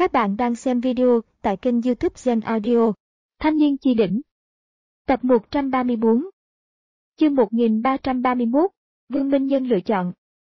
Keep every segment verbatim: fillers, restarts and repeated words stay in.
Các bạn đang xem video tại kênh YouTube Gen Audio. Thanh niên chi đỉnh. Tập một trăm ba mươi tư. Chương một nghìn ba trăm ba mươi mốt, Vương Minh Nhân lựa chọn.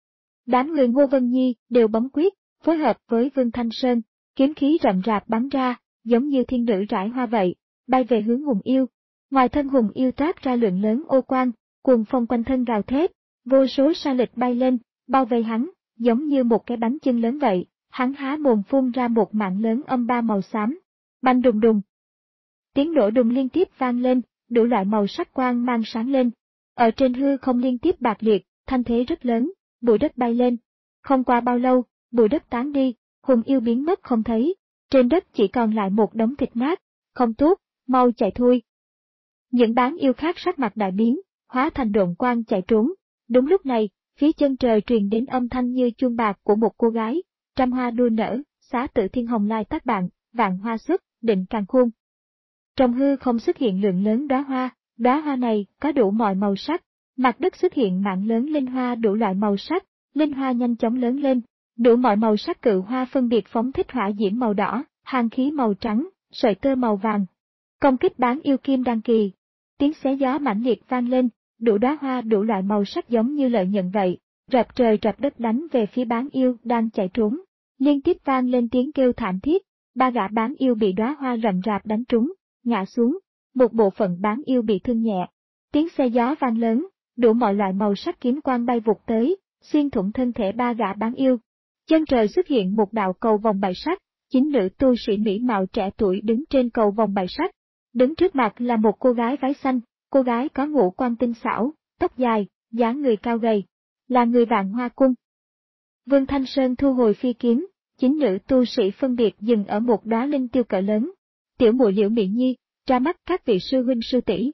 Đám người Ngô Vân Nhi đều bấm quyết, phối hợp với Vương Thanh Sơn, kiếm khí rậm rạp bắn ra, giống như thiên nữ rải hoa vậy, bay về hướng Hùng Yêu. Ngoài thân Hùng Yêu toát ra lượng lớn ô quang, cuồng phong quanh thân gào thét, vô số sa lịch bay lên, bao vây hắn, giống như một cái bánh chưng lớn vậy. Hắn há mồm phun ra một mạng lớn âm ba màu xám. Bành đùng đùng. Tiếng nổ đùng liên tiếp vang lên, đủ loại màu sắc quang mang sáng lên. Ở trên hư không liên tiếp bạc liệt, thanh thế rất lớn, bụi đất bay lên. Không qua bao lâu, bụi đất tán đi, Hùng Yêu biến mất không thấy. Trên đất chỉ còn lại một đống thịt nát. Không tốt, mau chạy thôi. Những bán yêu khác sắc mặt đại biến, hóa thành độn quang chạy trốn. Đúng lúc này, phía chân trời truyền đến âm thanh như chuông bạc của một cô gái. Trăm hoa đua nở, xá tự thiên hồng lai tác bạn, vạn hoa xuất, định càng khôn. Trong hư không xuất hiện lượng lớn đóa hoa, đóa hoa này có đủ mọi màu sắc, mặt đất xuất hiện mạng lớn linh hoa đủ loại màu sắc, linh hoa nhanh chóng lớn lên, đủ mọi màu sắc cự hoa phân biệt phóng thích hỏa diễm màu đỏ, hàn khí màu trắng, sợi tơ màu vàng. Công kích bán yêu kim đăng kỳ, tiếng xé gió mãnh liệt vang lên, đủ đóa hoa đủ loại màu sắc giống như lợi nhận vậy, rập trời rập đất đánh về phía bán yêu đang chạy trốn. Liên tiếp vang lên tiếng kêu thảm thiết, ba gã bán yêu bị đóa hoa rậm rạp đánh trúng, ngã xuống, một bộ phận bán yêu bị thương nhẹ. Tiếng xe gió vang lớn, đủ mọi loại màu sắc kiếm quang bay vụt tới, xuyên thủng thân thể ba gã bán yêu. Chân trời xuất hiện một đạo cầu vòng bảy sắc, chín nữ tu sĩ mỹ mạo trẻ tuổi đứng trên cầu vòng bảy sắc. Đứng trước mặt là một cô gái váy xanh, cô gái có ngũ quan tinh xảo, tóc dài, dáng người cao gầy, là người Vạn Hoa Cung. Vương Thanh Sơn thu hồi phi kiếm, chín nữ tu sĩ phân biệt dừng ở một đóa linh tiêu cỡ lớn. Tiểu muội Liễu Mỹ Nhi, ra mắt các vị sư huynh sư tỷ.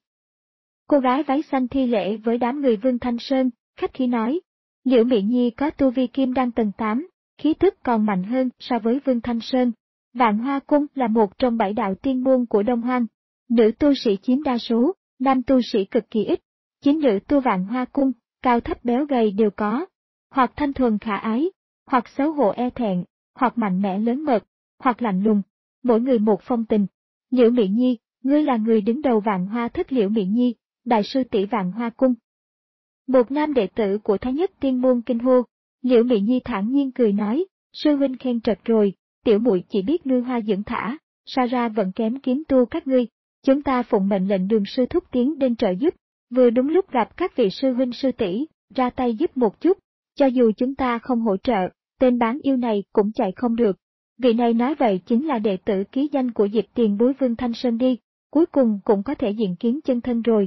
Cô gái váy xanh thi lễ với đám người Vương Thanh Sơn, khách khí nói. Liễu Mỹ Nhi có tu vi kim đan tầng tám, khí tức còn mạnh hơn so với Vương Thanh Sơn. Vạn Hoa Cung là một trong bảy đạo tiên môn của Đông Hoang. Nữ tu sĩ chiếm đa số, nam tu sĩ cực kỳ ít. Chín nữ tu Vạn Hoa Cung, cao thấp béo gầy đều có. Hoặc thanh thuần khả ái, hoặc xấu hổ e thẹn, hoặc mạnh mẽ lớn mật, hoặc lạnh lùng, mỗi người một phong tình. Liễu Mỹ Nhi, ngươi là người đứng đầu Vạn Hoa Thất. Liễu Mỹ Nhi, đại sư tỷ Vạn Hoa Cung. Một nam đệ tử của Thái Nhất Tiên Môn kinh hô. Liễu Mỹ Nhi thản nhiên cười nói, sư huynh khen trật rồi, tiểu muội chỉ biết nuôi hoa dưỡng thả, sa ra vẫn kém kiếm tu các ngươi. Chúng ta phụng mệnh lệnh Đường sư thúc tiến đến trợ giúp, vừa đúng lúc gặp các vị sư huynh sư tỷ, ra tay giúp một chút. Cho dù chúng ta không hỗ trợ, tên bán yêu này cũng chạy không được. Vị này nói vậy chính là đệ tử ký danh của Diệp Tiền Bối Vương Thanh Sơn đi, cuối cùng cũng có thể diện kiến chân thân rồi.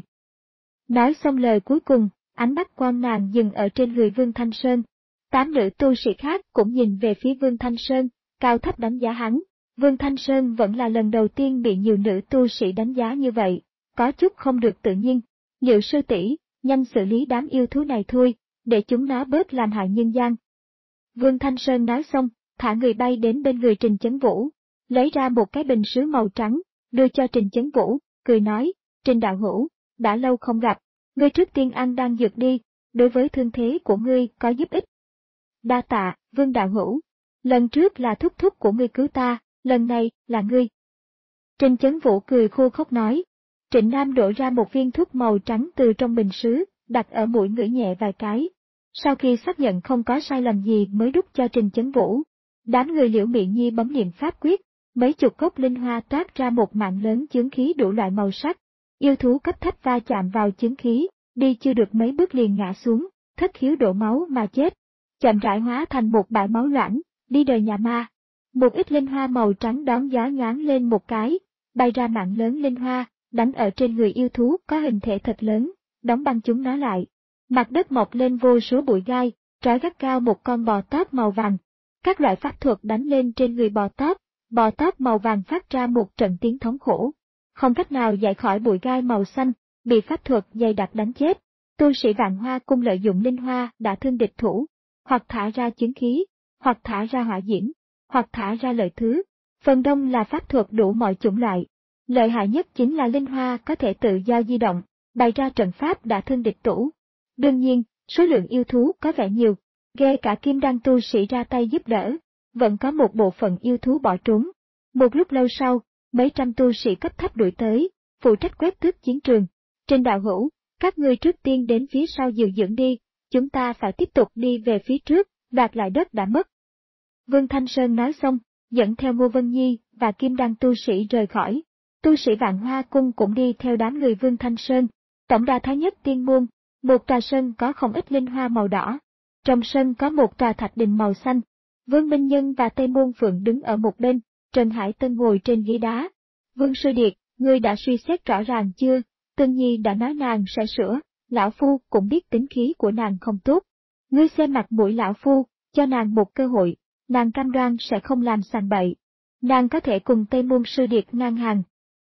Nói xong lời cuối cùng, ánh mắt quan nàng dừng ở trên người Vương Thanh Sơn. Tám nữ tu sĩ khác cũng nhìn về phía Vương Thanh Sơn, cao thấp đánh giá hắn. Vương Thanh Sơn vẫn là lần đầu tiên bị nhiều nữ tu sĩ đánh giá như vậy, có chút không được tự nhiên. Liệu sư tỷ, nhanh xử lý đám yêu thú này thôi, để chúng nó bớt làm hại nhân gian. Vương Thanh Sơn nói xong, thả người bay đến bên người Trình Chấn Vũ, lấy ra một cái bình sứ màu trắng, đưa cho Trình Chấn Vũ, cười nói, Trình đạo hữu, đã lâu không gặp, ngươi trước tiên ăn đan dược đi, đối với thương thế của ngươi có giúp ích. Đa tạ, Vương đạo hữu, lần trước là thúc thúc của ngươi cứu ta, lần này là ngươi. Trình Chấn Vũ cười khô khốc nói. Trịnh Nam đổ ra một viên thuốc màu trắng từ trong bình sứ, đặt ở mũi ngửi nhẹ vài cái. Sau khi xác nhận không có sai lầm gì mới đút cho Trình Chấn Vũ. Đám người Liễu Mỹ Nhi bấm niệm pháp quyết, mấy chục gốc linh hoa toát ra một mạng lớn chướng khí đủ loại màu sắc. Yêu thú cấp thấp va chạm vào chướng khí, đi chưa được mấy bước liền ngã xuống, thất khiếu đổ máu mà chết. Chậm rãi hóa thành một bãi máu loãng, đi đời nhà ma. Một ít linh hoa màu trắng đón gió nhoáng lên một cái, bay ra mạng lớn linh hoa, đánh ở trên người yêu thú có hình thể thật lớn, đóng băng chúng nó lại. Mặt đất mọc lên vô số bụi gai, trói gắt cao một con bò tóp màu vàng. Các loại pháp thuật đánh lên trên người bò tóp, bò tóp màu vàng phát ra một trận tiếng thống khổ. Không cách nào giải khỏi bụi gai màu xanh, bị pháp thuật dày đặc đánh chết. Tu sĩ Vạn Hoa Cung lợi dụng linh hoa đã thương địch thủ, hoặc thả ra chứng khí, hoặc thả ra hỏa diễm, hoặc thả ra lợi thứ. Phần đông là pháp thuật đủ mọi chủng loại. Lợi hại nhất chính là linh hoa có thể tự do di động, bày ra trận pháp đã thương địch thủ. Đương nhiên, số lượng yêu thú có vẻ nhiều, ghê cả kim đan tu sĩ ra tay giúp đỡ. vẫn có một bộ phận yêu thú bỏ trốn. Một lúc lâu sau, mấy trăm tu sĩ cấp thấp đuổi tới, phụ trách quét tước chiến trường. Trên đạo hữu, các ngươi trước tiên đến phía sau giữ dưỡng đi, chúng ta phải tiếp tục đi về phía trước, đoạt lại đất đã mất. Vương Thanh Sơn nói xong, dẫn theo Ngô Vân Nhi và Kim Đan tu sĩ rời khỏi. Tu sĩ Vạn Hoa Cung cũng đi theo đám người Vương Thanh Sơn. Tổng đà Thái Nhất Tiên Môn, một tòa sân có không ít linh hoa màu đỏ. Trong sân có một tòa thạch đình màu xanh. Vương Minh Nhân và Tây Môn Phượng đứng ở một bên, Trần Hải Tân ngồi trên ghế đá. Vương Sư Điệt, ngươi đã suy xét rõ ràng chưa? Tương Nhi đã nói nàng sẽ sửa, lão phu cũng biết tính khí của nàng không tốt. Ngươi xem mặt mũi lão phu, cho nàng một cơ hội, nàng cam đoan sẽ không làm sàng bậy. Nàng có thể cùng Tây Môn Sư Điệt ngang hàng.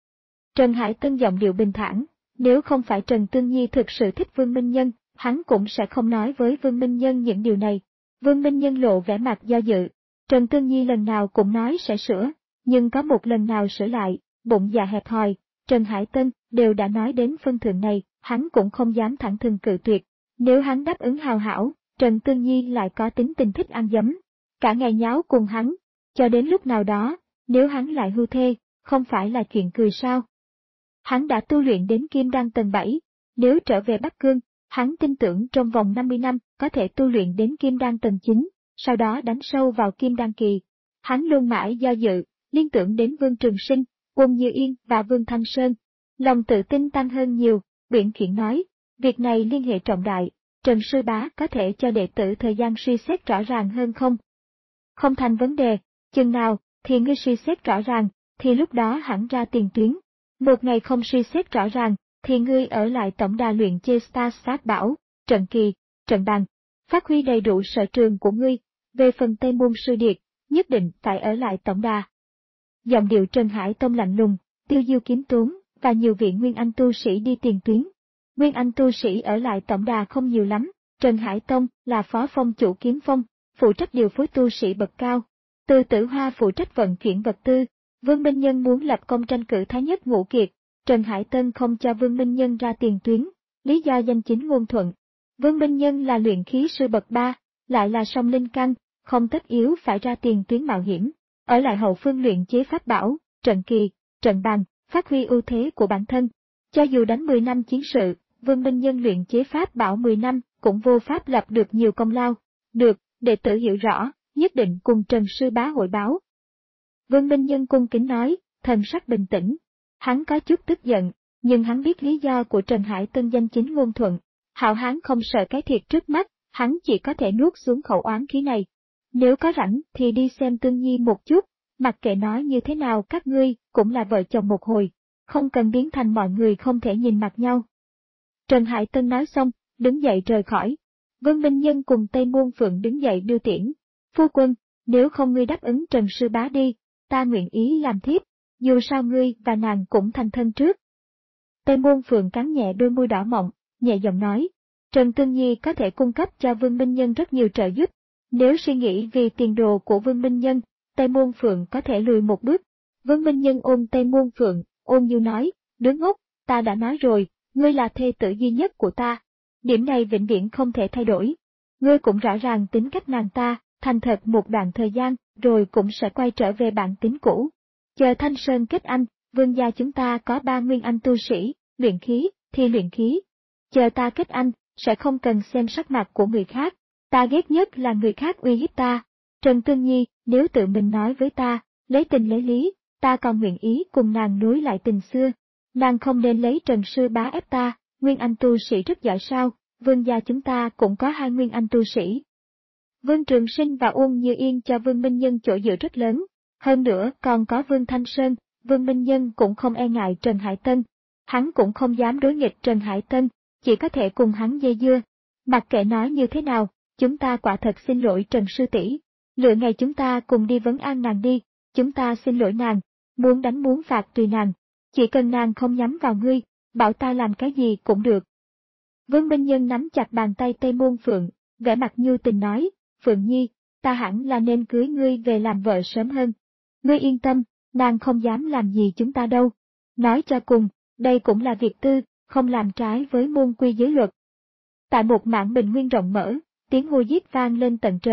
Trần Hải Tân giọng điệu bình thản, nếu không phải Trần Tương Nhi thực sự thích Vương Minh Nhân, hắn cũng sẽ không nói với Vương Minh Nhân những điều này. Vương Minh Nhân lộ vẻ mặt do dự. Trần Tương Nhi lần nào cũng nói sẽ sửa, nhưng có một lần nào sửa lại, bụng dạ hẹp hòi, Trần Hải Tân đều đã nói đến phân thượng này, hắn cũng không dám thẳng thừng cự tuyệt. Nếu hắn đáp ứng hào hảo, Trần Tương Nhi lại có tính tình thích ăn dấm, cả ngày nháo cùng hắn, cho đến lúc nào đó, nếu hắn lại hưu thê, không phải là chuyện cười sao. Hắn đã tu luyện đến Kim Đan tầng bảy, nếu trở về Bắc Cương, hắn tin tưởng trong vòng năm mươi năm có thể tu luyện đến Kim Đan tầng chín, sau đó đánh sâu vào Kim Đan kỳ. Hắn luôn mãi do dự, liên tưởng đến Vương Trường Sinh, Uông Như Yên và Vương Thanh Sơn. Lòng tự tin tăng hơn nhiều, uyển chuyển nói, việc này liên hệ trọng đại, Trần Sư Bá có thể cho đệ tử thời gian suy xét rõ ràng hơn không? Không thành vấn đề, chừng nào thì ngươi suy xét rõ ràng, thì lúc đó hẳn ra tiền tuyến. Một ngày không suy xét rõ ràng, thì ngươi ở lại tổng đà luyện chê Star Sát Bảo, trận kỳ, trận bàn, phát huy đầy đủ sở trường của ngươi. Về phần Tây Môn Sư Điệt, nhất định phải ở lại tổng đà. Giọng điệu Trần Hải Tông lạnh lùng, Tiêu Diêu Kiếm Tốn và nhiều vị Nguyên Anh tu sĩ đi tiền tuyến. Nguyên Anh tu sĩ ở lại tổng đà không nhiều lắm, Trần Hải Tông là phó phong chủ Kiếm Phong, phụ trách điều phối tu sĩ bậc cao. Từ Tử Hoa phụ trách vận chuyển vật tư. Vương Minh Nhân muốn lập công tranh cử Thái Nhất Ngũ Kiệt, Trần Hải Tân không cho Vương Minh Nhân ra tiền tuyến, lý do danh chính ngôn thuận. Vương Minh Nhân là luyện khí sư bậc ba, lại là song linh căn, không tất yếu phải ra tiền tuyến mạo hiểm, ở lại hậu phương luyện chế pháp bảo, trận kỳ, trận bàn, phát huy ưu thế của bản thân. Cho dù đánh mười năm chiến sự, Vương Minh Nhân luyện chế pháp bảo mười năm, cũng vô pháp lập được nhiều công lao. Được, đệ tử hiểu rõ, nhất định cùng Trần Sư Bá hội báo. Vương Minh Nhân cung kính nói, thần sắc bình tĩnh. Hắn có chút tức giận, nhưng hắn biết lý do của Trần Hải Tân danh chính ngôn thuận. Hạo Hán không sợ cái thiệt trước mắt, hắn chỉ có thể nuốt xuống khẩu oán khí này. Nếu có rảnh thì đi xem Tương Nhi một chút, mặc kệ nói như thế nào các ngươi cũng là vợ chồng một hồi, không cần biến thành mọi người không thể nhìn mặt nhau. Trần Hải Tân nói xong, đứng dậy rời khỏi. Vương Minh Nhân cùng Tây Môn Phượng đứng dậy đưa tiễn. Phu quân, nếu không ngươi đáp ứng Trần Sư Bá đi, ta nguyện ý làm thiếp, dù sao ngươi và nàng cũng thành thân trước. Tây Môn Phượng cắn nhẹ đôi môi đỏ mọng, nhẹ giọng nói, Trần Tương Nhi có thể cung cấp cho Vương Minh Nhân rất nhiều trợ giúp. Nếu suy nghĩ vì tiền đồ của Vương Minh Nhân, Tây Môn Phượng có thể lùi một bước. Vương Minh Nhân ôm Tây Môn Phượng, ôn nhu nói, đứa ngốc, ta đã nói rồi, ngươi là thê tử duy nhất của ta. Điểm này vĩnh viễn không thể thay đổi. Ngươi cũng rõ ràng tính cách nàng ta, thành thật một đoạn thời gian, rồi cũng sẽ quay trở về bản tính cũ. Chờ Thanh Sơn kết anh, vương gia chúng ta có ba nguyên anh tu sĩ, luyện khí, thì luyện khí. Chờ ta kết anh, sẽ không cần xem sắc mặt của người khác. Ta ghét nhất là người khác uy hiếp ta. Trần Tương Nhi, nếu tự mình nói với ta, lấy tình lấy lý, ta còn nguyện ý cùng nàng nối lại tình xưa. Nàng không nên lấy Trần Sư Bá ép ta, nguyên anh tu sĩ rất giỏi sao, vương gia chúng ta cũng có hai nguyên anh tu sĩ. Vương Trường Sinh và Uông Như Yên cho Vương Minh Nhân chỗ dựa rất lớn, hơn nữa còn có Vương Thanh Sơn, Vương Minh Nhân cũng không e ngại Trần Hải Tân. Hắn cũng không dám đối nghịch Trần Hải Tân, chỉ có thể cùng hắn dây dưa. Mặc kệ nói như thế nào, chúng ta quả thật xin lỗi Trần Sư tỷ. Lựa ngày chúng ta cùng đi vấn an nàng đi, chúng ta xin lỗi nàng, muốn đánh muốn phạt tùy nàng. Chỉ cần nàng không nhắm vào ngươi, bảo ta làm cái gì cũng được. Vương Minh Nhân nắm chặt bàn tay Tây Môn Phượng, vẻ mặt nhu tình nói, Phượng Nhi, ta hẳn là nên cưới ngươi về làm vợ sớm hơn. Ngươi yên tâm, nàng không dám làm gì chúng ta đâu. Nói cho cùng, đây cũng là việc tư, không làm trái với môn quy giới luật. Tại một mảng bình nguyên rộng mở, tiếng hô giết vang lên tận trời,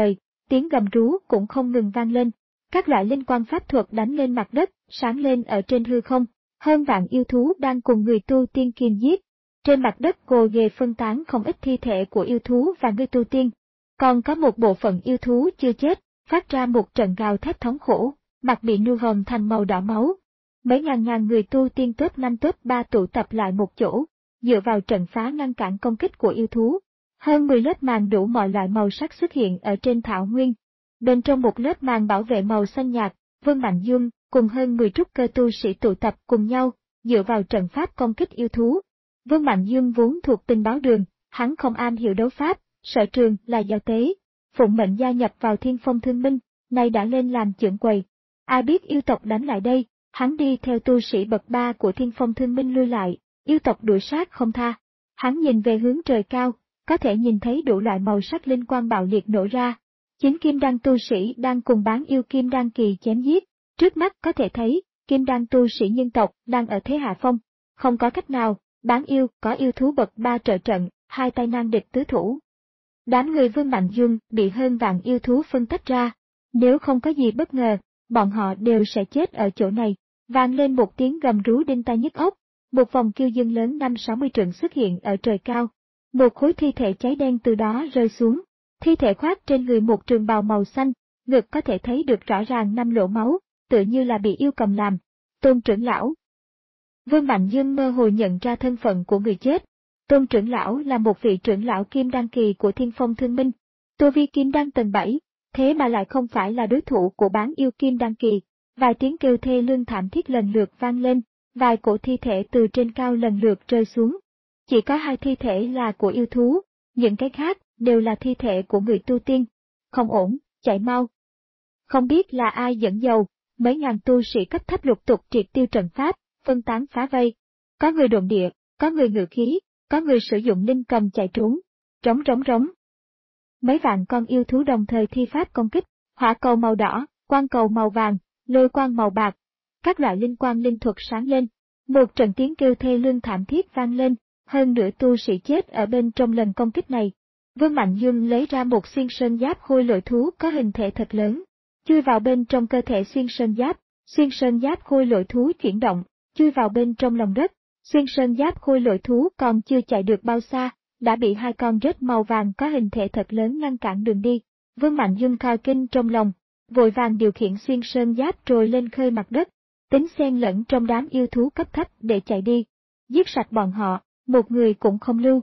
tiếng gầm rú cũng không ngừng vang lên. Các loại linh quang pháp thuật đánh lên mặt đất, sáng lên ở trên hư không. Hơn vạn yêu thú đang cùng người tu tiên kiềm giết. Trên mặt đất gồ ghề phân tán không ít thi thể của yêu thú và người tu tiên. Còn có một bộ phận yêu thú chưa chết, phát ra một trận gào thét thống khổ, mặt bị nhuộm hồng thành màu đỏ máu. Mấy ngàn ngàn người tu tiên top năm top ba tụ tập lại một chỗ, dựa vào trận phá ngăn cản công kích của yêu thú. Hơn mười lớp màn đủ mọi loại màu sắc xuất hiện ở trên thảo nguyên. Bên trong một lớp màn bảo vệ màu xanh nhạt, Vương Mạnh Dương cùng hơn mười trúc cơ tu sĩ tụ tập cùng nhau, dựa vào trận pháp công kích yêu thú. Vương Mạnh Dương vốn thuộc tình báo đường, hắn không am hiểu đấu pháp, sở trường là giao tế. Phụng mệnh gia nhập vào Thiên Phong Thương Minh, nay đã lên làm trưởng quầy. Ai biết yêu tộc đánh lại đây, hắn đi theo tu sĩ bậc ba của Thiên Phong Thương Minh lui lại, yêu tộc đuổi sát không tha. Hắn nhìn về hướng trời cao, có thể nhìn thấy đủ loại màu sắc linh quang bạo liệt nổ ra. Chính kim đan tu sĩ đang cùng bán yêu kim đan kỳ chém giết, trước mắt có thể thấy, kim đan tu sĩ nhân tộc đang ở thế hạ phong. Không có cách nào, bán yêu có yêu thú bậc ba trợ trận, hai tay nan địch tứ thủ. Đám người Vương Mạnh Dương bị hơn vạn yêu thú phân tách ra. Nếu không có gì bất ngờ, bọn họ đều sẽ chết ở chỗ này. Vang lên một tiếng gầm rú đinh tai nhức óc, một vòng kiêu dương lớn năm sáu mươi trượng xuất hiện ở trời cao. Một khối thi thể cháy đen từ đó rơi xuống. Thi thể khoác trên người một trường bào màu xanh, ngực có thể thấy được rõ ràng năm lỗ máu, tựa như là bị yêu cầm làm. Tôn trưởng lão. Vương Mạnh Dương mơ hồ nhận ra thân phận của người chết. Tôn trưởng lão là một vị trưởng lão kim đan kỳ của Thiên Phong Thương Minh. Tu vi kim đan tầng bảy, thế mà lại không phải là đối thủ của bán yêu kim đan kỳ. Vài tiếng kêu thê lương thảm thiết lần lượt vang lên, vài cổ thi thể từ trên cao lần lượt rơi xuống. Chỉ có hai thi thể là của yêu thú, những cái khác đều là thi thể của người tu tiên. Không ổn, chạy mau. Không biết là ai dẫn dầu, mấy ngàn tu sĩ cấp thấp lục tục triệt tiêu trận pháp, phân tán phá vây. Có người độn địa, có người ngự khí, có người sử dụng linh cầm chạy trốn. Trống trống trống. Mấy vạn con yêu thú đồng thời thi pháp công kích, hỏa cầu màu đỏ, quang cầu màu vàng, lôi quang màu bạc. Các loại linh quang linh thuật sáng lên. Một trận tiếng kêu thê lương thảm thiết vang lên, hơn nửa tu sĩ chết ở bên trong lần công kích này. Vương Mạnh Dương lấy ra một xuyên sơn giáp khôi lỗi thú có hình thể thật lớn, chui vào bên trong cơ thể xuyên sơn giáp, xuyên sơn giáp khôi lỗi thú chuyển động, chui vào bên trong lòng đất. Xuyên sơn giáp khôi lỗi thú còn chưa chạy được bao xa, đã bị hai con rết màu vàng có hình thể thật lớn ngăn cản đường đi. Vương Mạnh Dương khao kinh trong lòng, vội vàng điều khiển xuyên sơn giáp trồi lên khơi mặt đất, tính xen lẫn trong đám yêu thú cấp thấp để chạy đi, giết sạch bọn họ, một người cũng không lưu.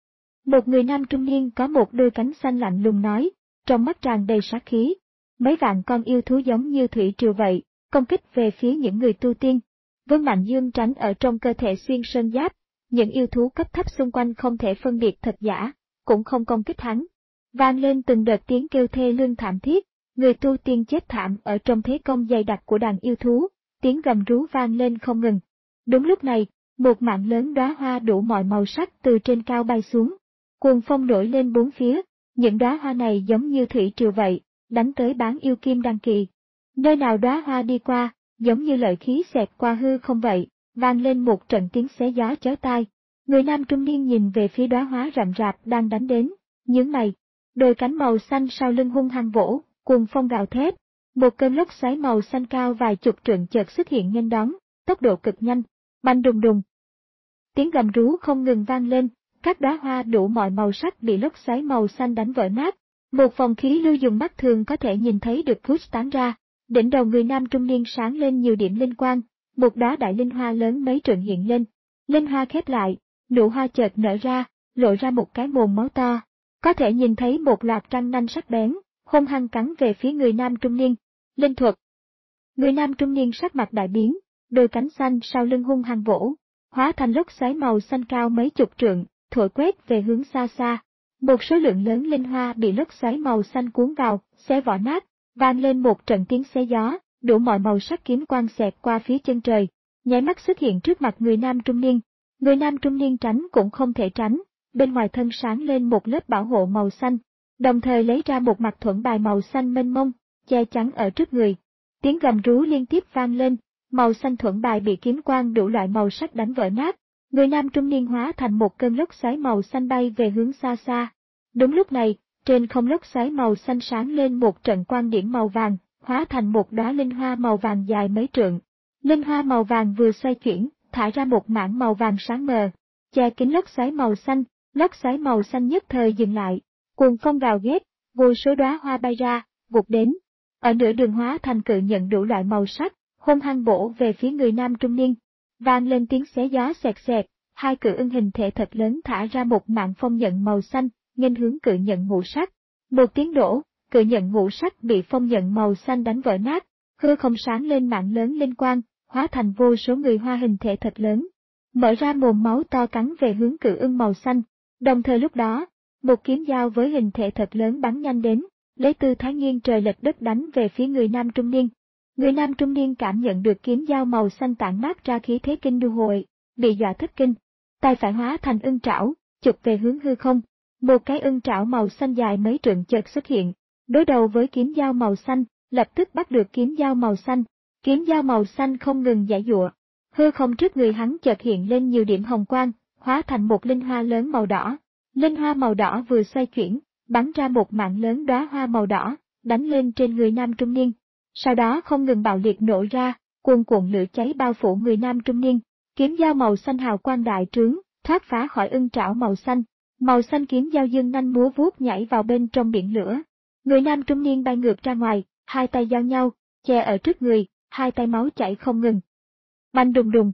Một người nam trung niên có một đôi cánh xanh lạnh lùng nói, trong mắt tràn đầy sát khí. Mấy vạn con yêu thú giống như thủy triều vậy, công kích về phía những người tu tiên. Vương Mạnh Dương tránh ở trong cơ thể xuyên sơn giáp, những yêu thú cấp thấp xung quanh không thể phân biệt thật giả, cũng không công kích hắn. Vang lên từng đợt tiếng kêu thê lương thảm thiết, người tu tiên chết thảm ở trong thế công dày đặc của đàn yêu thú, tiếng gầm rú vang lên không ngừng. Đúng lúc này, một mảng lớn đóa hoa đủ mọi màu sắc từ trên cao bay xuống. Cuồng phong nổi lên bốn phía, những đóa hoa này giống như thủy triều vậy, đánh tới bán yêu kim đan kỳ. Nơi nào đóa hoa đi qua, giống như lợi khí xẹt qua hư không vậy, vang lên một trận tiếng xé gió chói tai. Người nam trung niên nhìn về phía đóa hoa rậm rạp đang đánh đến, nhướng mày. Đôi cánh màu xanh sau lưng hung hăng vỗ, cuồng phong gào thét. Một cơn lốc xoáy màu xanh cao vài chục trượng chợt xuất hiện nghênh đón, tốc độ cực nhanh, bành đùng đùng. Tiếng gầm rú không ngừng vang lên, các đóa hoa đủ mọi màu sắc bị lốc xoáy màu xanh đánh vỡ nát. Một vòng khí lưu dùng mắt thường có thể nhìn thấy được phút tán ra. Đỉnh đầu người nam trung niên sáng lên nhiều điểm linh quang, một đóa đại linh hoa lớn mấy trượng hiện lên. Linh hoa khép lại, nụ hoa chợt nở ra, lộ ra một cái mồm máu to. Có thể nhìn thấy một loạt răng nanh sắc bén, hung hăng cắn về phía người nam trung niên. Linh thuật. Người nam trung niên sắc mặt đại biến, đôi cánh xanh sau lưng hung hăng vỗ, hóa thành lốc xoáy màu xanh cao mấy chục trượng, thổi quét về hướng xa xa. Một số lượng lớn linh hoa bị lốc xoáy màu xanh cuốn vào, xé vỏ nát, vang lên một trận tiếng xé gió, đủ mọi màu sắc kiếm quang xẹt qua phía chân trời, nháy mắt xuất hiện trước mặt người nam trung niên. Người nam trung niên tránh cũng không thể tránh, bên ngoài thân sáng lên một lớp bảo hộ màu xanh, đồng thời lấy ra một mặt thuẫn bài màu xanh mênh mông, che chắn ở trước người. Tiếng gầm rú liên tiếp vang lên, màu xanh thuẫn bài bị kiếm quang đủ loại màu sắc đánh vỡ nát. Người nam trung niên hóa thành một cơn lốc xoáy màu xanh bay về hướng xa xa. Đúng lúc này, trên không lốc xoáy màu xanh sáng lên một trận quang điểm màu vàng, hóa thành một đóa linh hoa màu vàng dài mấy trượng. Linh hoa màu vàng vừa xoay chuyển, thả ra một mảng màu vàng sáng mờ, che kín lốc xoáy màu xanh, lốc xoáy màu xanh nhất thời dừng lại, cuồng phong gào ghét, vô số đóa hoa bay ra, vụt đến. Ở nửa đường hóa thành cự nhận đủ loại màu sắc, hung hăng bổ về phía người nam trung niên. Vang lên tiếng xé gió xẹt xẹt, hai cự ưng hình thể thật lớn thả ra một mạng phong nhận màu xanh, nghênh hướng cự nhận ngũ sắc. Một tiếng đổ, cự nhận ngũ sắc bị phong nhận màu xanh đánh vỡ nát, hư không sáng lên mạng lớn linh quang, hóa thành vô số người hoa hình thể thật lớn, mở ra mồm máu to cắn về hướng cự ưng màu xanh. Đồng thời lúc đó, một kiếm dao với hình thể thật lớn bắn nhanh đến, lấy tư thái nghiêng trời lệch đất đánh về phía người nam trung niên. Người nam trung niên cảm nhận được kiếm dao màu xanh tản mát ra khí thế kinh đô hội, bị dọa thất kinh, tay phải hóa thành ưng trảo, chụp về hướng hư không. Một cái ưng trảo màu xanh dài mấy trượng chợt xuất hiện, đối đầu với kiếm dao màu xanh, lập tức bắt được kiếm dao màu xanh. Kiếm dao màu xanh không ngừng giãy giụa, hư không trước người hắn chợt hiện lên nhiều điểm hồng quang, hóa thành một linh hoa lớn màu đỏ. Linh hoa màu đỏ vừa xoay chuyển, bắn ra một mạng lớn đóa hoa màu đỏ, đánh lên trên người nam trung niên. Sau đó không ngừng bạo liệt nổ ra, cuồn cuộn lửa cháy bao phủ người nam trung niên. Kiếm dao màu xanh hào quang đại trướng, thoát phá khỏi ưng trảo màu xanh. Màu xanh kiếm dao dương nanh múa vuốt nhảy vào bên trong biển lửa. Người nam trung niên bay ngược ra ngoài, hai tay giao nhau, che ở trước người, hai tay máu chảy không ngừng. Bành đùng đùng.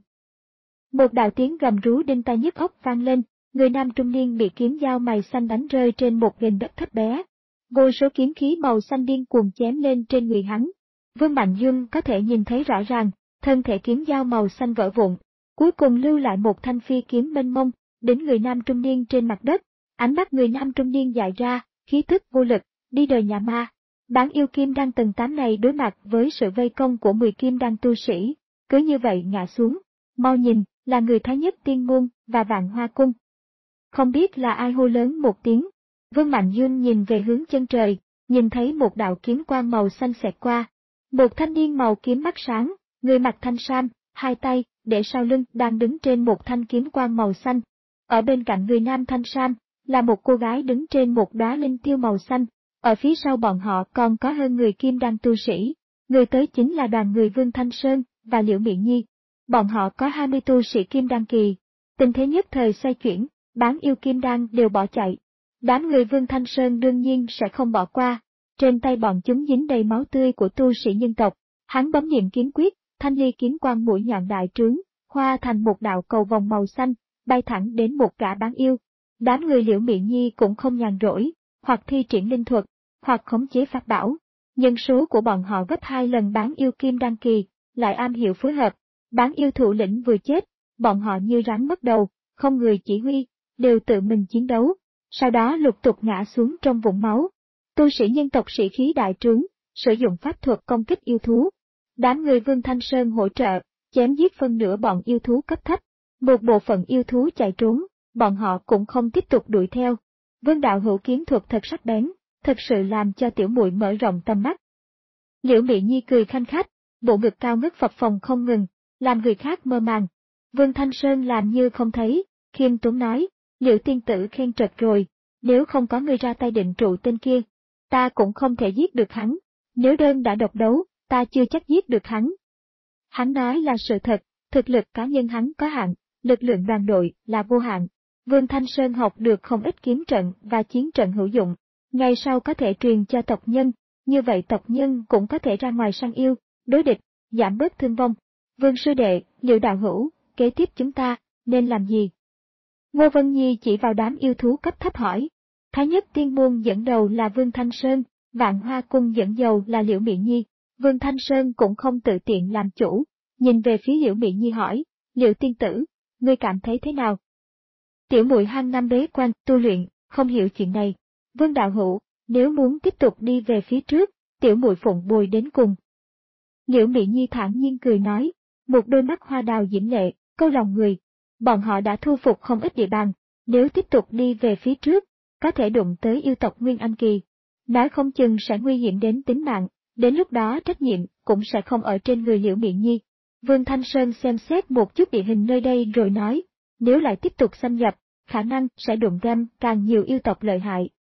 Một đạo tiếng gầm rú đinh tai nhức óc vang lên, người nam trung niên bị kiếm dao mày xanh đánh rơi trên một nền đất thấp bé. Vô số kiếm khí màu xanh điên cuồng chém lên trên người hắn. Vương Mạnh Dương có thể nhìn thấy rõ ràng, thân thể kiếm dao màu xanh vỡ vụn, cuối cùng lưu lại một thanh phi kiếm mênh mông, đến người nam trung niên trên mặt đất. Ánh mắt người nam trung niên dại ra, khí tức vô lực, đi đời nhà ma. Bán yêu kim đan tầng tám này đối mặt với sự vây công của mười kim đan tu sĩ, cứ như vậy ngã xuống. Mau nhìn, là người Thái Nhất Tiên Môn và Vạn Hoa Cung. Không biết là ai hô lớn một tiếng. Vương Mạnh Dương nhìn về hướng chân trời, nhìn thấy một đạo kiếm quang màu xanh xẹt qua. Một thanh niên màu kiếm mắt sáng, người mặc thanh sam, hai tay, để sau lưng đang đứng trên một thanh kiếm quang màu xanh. Ở bên cạnh người nam thanh sam, là một cô gái đứng trên một đóa linh tiêu màu xanh. Ở phía sau bọn họ còn có hơn người kim đan tu sĩ. Người tới chính là đoàn người Vương Thanh Sơn và Liễu Miện Nhi. Bọn họ có hai mươi tu sĩ kim đan kỳ. Tình thế nhất thời xoay chuyển, bán yêu kim đan đều bỏ chạy. Đám người Vương Thanh Sơn đương nhiên sẽ không bỏ qua. Trên tay bọn chúng dính đầy máu tươi của tu sĩ nhân tộc. Hắn bấm niệm kiếm quyết, thanh ly kiếm quang mũi nhọn đại trướng, hóa thành một đạo cầu vòng màu xanh, bay thẳng đến một gã bán yêu. Đám người Liễu Miện Nhi cũng không nhàn rỗi, hoặc thi triển linh thuật, hoặc khống chế pháp bảo. Nhân số của bọn họ gấp hai lần bán yêu kim đan kỳ, lại am hiểu phối hợp. Bán yêu thủ lĩnh vừa chết, bọn họ như rắn mất đầu, không người chỉ huy, đều tự mình chiến đấu, sau đó lục tục ngã xuống trong vũng máu. Tu sĩ nhân tộc sĩ khí đại trướng, sử dụng pháp thuật công kích yêu thú. Đám người Vương Thanh Sơn hỗ trợ, chém giết phân nửa bọn yêu thú cấp thấp. Một bộ phận yêu thú chạy trốn, bọn họ cũng không tiếp tục đuổi theo. Vương đạo hữu kiếm thuật thật sắc bén, thật sự làm cho tiểu muội mở rộng tầm mắt. Liễu Miện Nhi cười khanh khách, bộ ngực cao ngất phập phồng không ngừng, làm người khác mơ màng. Vương Thanh Sơn làm như không thấy, khiêm tốn nói, Liễu tiên tử khen trật rồi, nếu không có người ra tay định trụ tên kia, ta cũng không thể giết được hắn, nếu đơn đã độc đấu, ta chưa chắc giết được hắn. Hắn nói là sự thật, thực lực cá nhân hắn có hạn, lực lượng đoàn đội là vô hạn. Vương Thanh Sơn học được không ít kiếm trận và chiến trận hữu dụng, ngày sau có thể truyền cho tộc nhân, như vậy tộc nhân cũng có thể ra ngoài săn yêu, đối địch, giảm bớt thương vong. Vương sư đệ, Liễu đạo hữu, kế tiếp chúng ta nên làm gì? Ngô Vân Nhi chỉ vào đám yêu thú cấp thấp hỏi. Thái Nhất Tiên Môn dẫn đầu là Vương Thanh Sơn, Vạn Hoa Cung dẫn đầu là Liễu Miện Nhi. Vương Thanh Sơn cũng không tự tiện làm chủ, nhìn về phía Liễu Miện Nhi hỏi, Liễu tiên tử, ngươi cảm thấy thế nào? Tiểu muội hang năm bế quan tu luyện, không hiểu chuyện này. Vương đạo hữu, nếu muốn tiếp tục đi về phía trước, tiểu muội phụng bồi đến cùng. Liễu Miện Nhi thản nhiên cười nói, một đôi mắt hoa đào diễm lệ, câu lòng người. Bọn họ đã thu phục không ít địa bàn, nếu tiếp tục đi về phía trước, có thể đụng tới yêu tộc Nguyên Anh Kỳ. Nói không chừng sẽ nguy hiểm đến tính mạng, đến lúc đó trách nhiệm cũng sẽ không ở trên người Liễu Miện Nhi. Vương Thanh Sơn xem xét một chút địa hình nơi đây rồi nói, nếu lại tiếp tục xâm nhập, khả năng sẽ đụng găm càng nhiều yêu tộc lợi hại.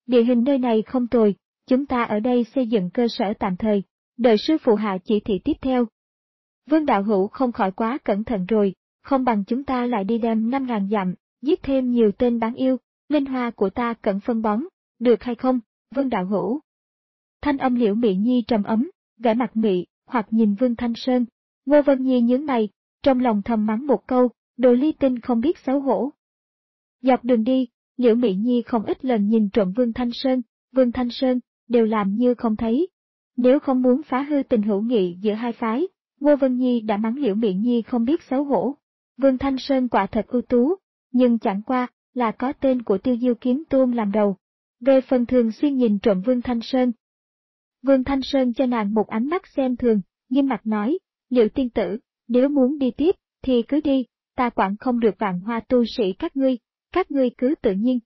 địa hình nơi này không tồi, chúng ta ở đây xây dựng cơ sở tạm thời, đợi sư phụ hạ chỉ thị tiếp theo. Vương đạo hữu không khỏi quá cẩn thận rồi, không bằng chúng ta lại đi đem năm ngàn dặm, giết thêm nhiều tên bán yêu, linh hoa của ta cần phân bón, được hay không, Vương đạo hữu? Thanh âm Liễu Mị Nhi trầm ấm, vẻ mặt mị, hoặc nhìn Vương Thanh Sơn. Ngô Vân Nhi nhướng mày, trong lòng thầm mắng một câu, đồ ly tinh không biết xấu hổ. Dọc đường đi, Liễu Mị Nhi không ít lần nhìn trộm Vương Thanh Sơn, Vương Thanh Sơn, đều làm như không thấy. Nếu không muốn phá hư tình hữu nghị giữa hai phái, Ngô Vân Nhi đã mắng Liễu Mị Nhi không biết xấu hổ. Vương Thanh Sơn quả thật ưu tú, nhưng chẳng qua là có tên của Tiêu Diêu Kiếm Tôn làm đầu. Về phần thường xuyên nhìn trộm Vương Thanh Sơn. Vương Thanh Sơn cho nàng một ánh mắt xem thường, nghiêm mặt nói, Liễu tiên tử, nếu muốn đi tiếp, thì cứ đi, ta quản không được vạn hoa tu sĩ các ngươi, các ngươi cứ tự nhiên.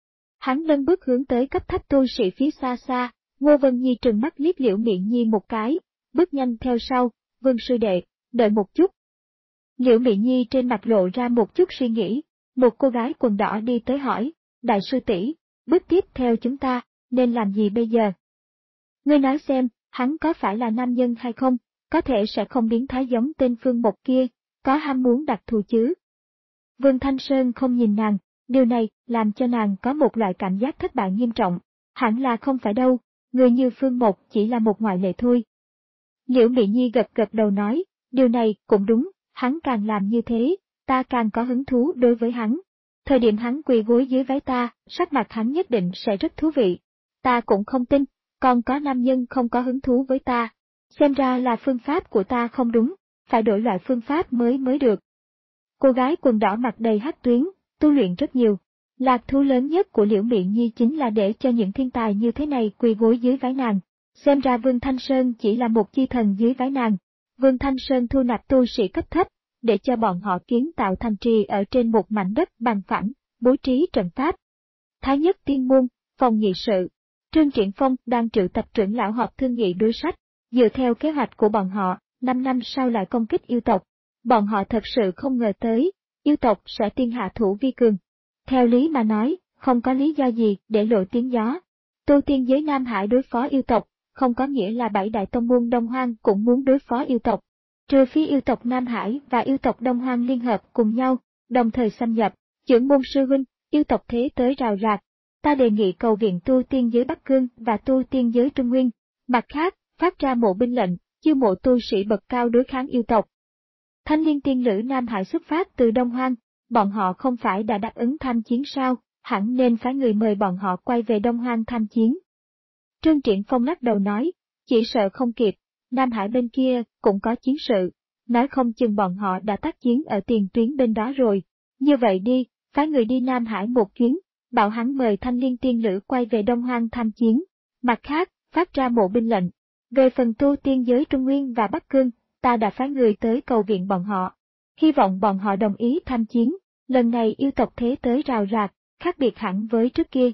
Hắn nâng bước hướng tới cấp thấp tu sĩ phía xa xa, Ngô Vân Nhi trừng mắt liếc Liễu Mị Nhi một cái, bước nhanh theo sau, Vương sư đệ, đợi một chút. Liễu Mị Nhi trên mặt lộ ra một chút suy nghĩ, một cô gái quần đỏ đi tới hỏi, đại sư tỷ, bước tiếp theo chúng ta, nên làm gì bây giờ? Ngươi nói xem, hắn có phải là nam nhân hay không, có thể sẽ không biến thái giống tên Phương Mộc kia, có ham muốn đặc thù chứ? Vương Thanh Sơn không nhìn nàng, điều này làm cho nàng có một loại cảm giác thất bại nghiêm trọng, hẳn là không phải đâu, người như Phương Mộc chỉ là một ngoại lệ thôi. Liễu Mị Nhi gật gật đầu nói, điều này cũng đúng, hắn càng làm như thế, ta càng có hứng thú đối với hắn. Thời điểm hắn quỳ gối dưới váy ta, sắc mặt hắn nhất định sẽ rất thú vị. Ta cũng không tin, còn có nam nhân không có hứng thú với ta. Xem ra là phương pháp của ta không đúng, phải đổi loại phương pháp mới mới được. Cô gái quần đỏ mặt đầy hắc tuyến, tu luyện rất nhiều. Lạc thú lớn nhất của Liễu Mị Nhi chính là để cho những thiên tài như thế này quỳ gối dưới váy nàng. Xem ra Vương Thanh Sơn chỉ là một chi thần dưới váy nàng. Vương Thanh Sơn thu nạp tu sĩ cấp thấp, để cho bọn họ kiến tạo thành trì ở trên một mảnh đất bằng phẳng, bố trí trận pháp. Thái nhất tiên môn, phòng nghị sự. Trương Triển Phong đang triệu tập trưởng lão họp thương nghị đối sách, dựa theo kế hoạch của bọn họ, năm năm sau lại công kích yêu tộc. Bọn họ thật sự không ngờ tới, yêu tộc sẽ tiên hạ thủ vi cường. Theo lý mà nói, không có lý do gì để lộ tiếng gió. Tu tiên giới Nam Hải đối phó yêu tộc, không có nghĩa là bảy đại tông môn Đông Hoang cũng muốn đối phó yêu tộc. Trừ phi yêu tộc Nam Hải và yêu tộc Đông Hoang liên hợp cùng nhau, đồng thời xâm nhập, trưởng môn sư huynh, yêu tộc thế tới rào rạc. Ta đề nghị cầu viện tu tiên giới Bắc Cương và tu tiên giới Trung Nguyên, mặt khác, phát ra mộ binh lệnh, chiêu mộ tu sĩ bậc cao đối kháng yêu tộc. Thanh Liên tiên lữ Nam Hải xuất phát từ Đông Hoang, bọn họ không phải đã đáp ứng tham chiến sao, hẳn nên phái người mời bọn họ quay về Đông Hoang tham chiến. Trương Triển Phong lắc đầu nói, chỉ sợ không kịp, Nam Hải bên kia cũng có chiến sự, nói không chừng bọn họ đã tác chiến ở tiền tuyến bên đó rồi. Như vậy đi, phái người đi Nam Hải một chuyến, bảo hắn mời Thanh Liên tiên lữ quay về Đông Hoang tham chiến. Mặt khác, phát ra mộ binh lệnh. Về phần tu tiên giới Trung Nguyên và Bắc Cương, ta đã phái người tới cầu viện bọn họ. Hy vọng bọn họ đồng ý tham chiến, lần này yêu tộc thế tới rào rạc, khác biệt hẳn với trước kia.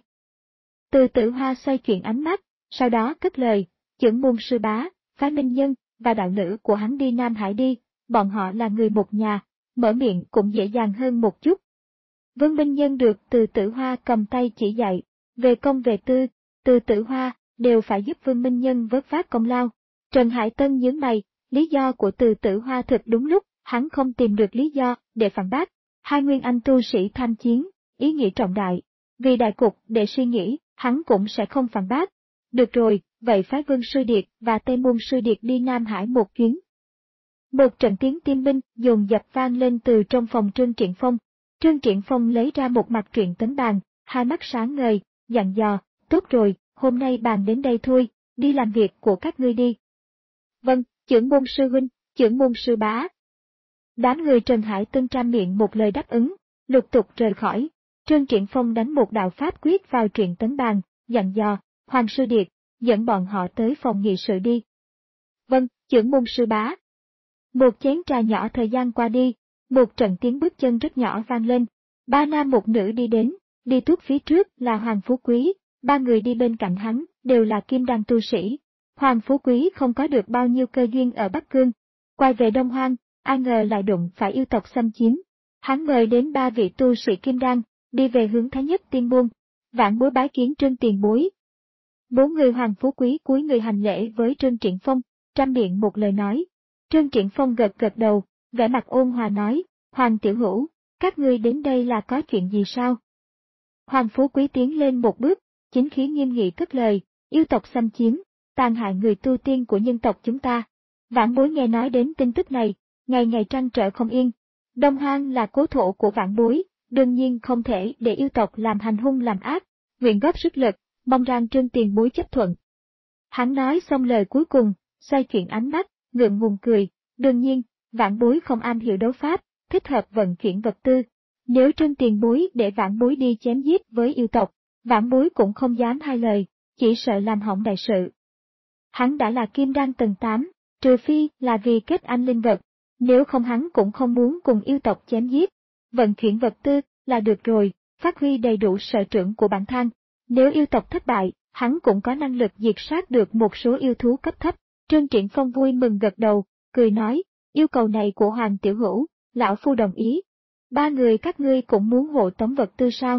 Từ Tử Hoa xoay chuyển ánh mắt, sau đó cất lời, trưởng môn sư bá, phái minh nhân, và đạo lữ của hắn đi Nam Hải đi, bọn họ là người một nhà, mở miệng cũng dễ dàng hơn một chút. Vương Minh Nhân được Từ Tử Hoa cầm tay chỉ dạy, về công về tư, Từ Tử Hoa đều phải giúp Vương Minh Nhân vớt vát công lao. Trần Hải Tân nhướng mày, lý do của Từ Tử Hoa thật đúng lúc, hắn không tìm được lý do để phản bác. Hai nguyên anh tu sĩ tham chiến, ý nghĩa trọng đại, vì đại cục để suy nghĩ, hắn cũng sẽ không phản bác. Được rồi, vậy phái Vương Sư Điệt và Tây Môn Sư Điệt đi Nam Hải một chuyến. Một trận tiếng tim binh dồn dập vang lên từ trong phòng Trương Triển Phong. Trương Triển Phong lấy ra một mặt truyện tấn bàn, hai mắt sáng ngời, dặn dò, tốt rồi, hôm nay bàn đến đây thôi, đi làm việc của các ngươi đi. Vâng, trưởng môn sư huynh, trưởng môn sư bá. Đám người Trần Hải Tân trăm miệng một lời đáp ứng, lục tục rời khỏi. Trương Triển Phong đánh một đạo pháp quyết vào truyện tấn bàn, dặn dò, Hoàng Sư Điệt, dẫn bọn họ tới phòng nghị sự đi. Vâng, trưởng môn sư bá. Một chén trà nhỏ thời gian qua đi, một trận tiếng bước chân rất nhỏ vang lên. Ba nam một nữ đi đến, đi tuốt phía trước là Hoàng Phú Quý, ba người đi bên cạnh hắn đều là kim đan tu sĩ. Hoàng Phú Quý không có được bao nhiêu cơ duyên ở Bắc Cương, quay về Đông Hoang, ai ngờ lại đụng phải yêu tộc xâm chiếm. Hắn mời đến ba vị tu sĩ kim đan, đi về hướng Thái Nhất Tiên Môn. Vãn Bối bái kiến Trương tiền bối. Bốn người Hoàng Phú Quý cúi người hành lễ với Trương Triển Phong, trăm miệng một lời nói. Trương Triển Phong gật gật đầu, vẻ mặt ôn hòa nói, Hoàng tiểu hữu, các ngươi đến đây là có chuyện gì sao? Hoàng Phú Quý tiến lên một bước, chính khí nghiêm nghị cất lời, yêu tộc xâm chiếm, tàn hại người tu tiên của nhân tộc chúng ta. Vãn Bối nghe nói đến tin tức này, ngày ngày trăn trở không yên. Đông Hoang là cố thổ của Vãn Bối, đương nhiên không thể để yêu tộc làm hành hung làm ác, nguyện góp sức lực, mong rằng Trương tiền bối chấp thuận. Hắn nói xong lời cuối cùng, xoay chuyển ánh mắt, ngượng ngùng cười, đương nhiên, Vãn Bối không am hiểu đấu pháp, thích hợp vận chuyển vật tư. Nếu Trương tiền bối để Vãn Bối đi chém giết với yêu tộc, Vãn Bối cũng không dám hai lời, chỉ sợ làm hỏng đại sự. Hắn đã là kim đan tầng tám, trừ phi là vì kết anh linh vật, nếu không hắn cũng không muốn cùng yêu tộc chém giết. Vận chuyển vật tư là được rồi, phát huy đầy đủ sở trưởng của bản thân. Nếu yêu tộc thất bại, hắn cũng có năng lực diệt sát được một số yêu thú cấp thấp. Trương Triển Phong vui mừng gật đầu, cười nói, yêu cầu này của Hoàng tiểu hữu, lão phu đồng ý. Ba người các ngươi cũng muốn hộ tống vật tư sao?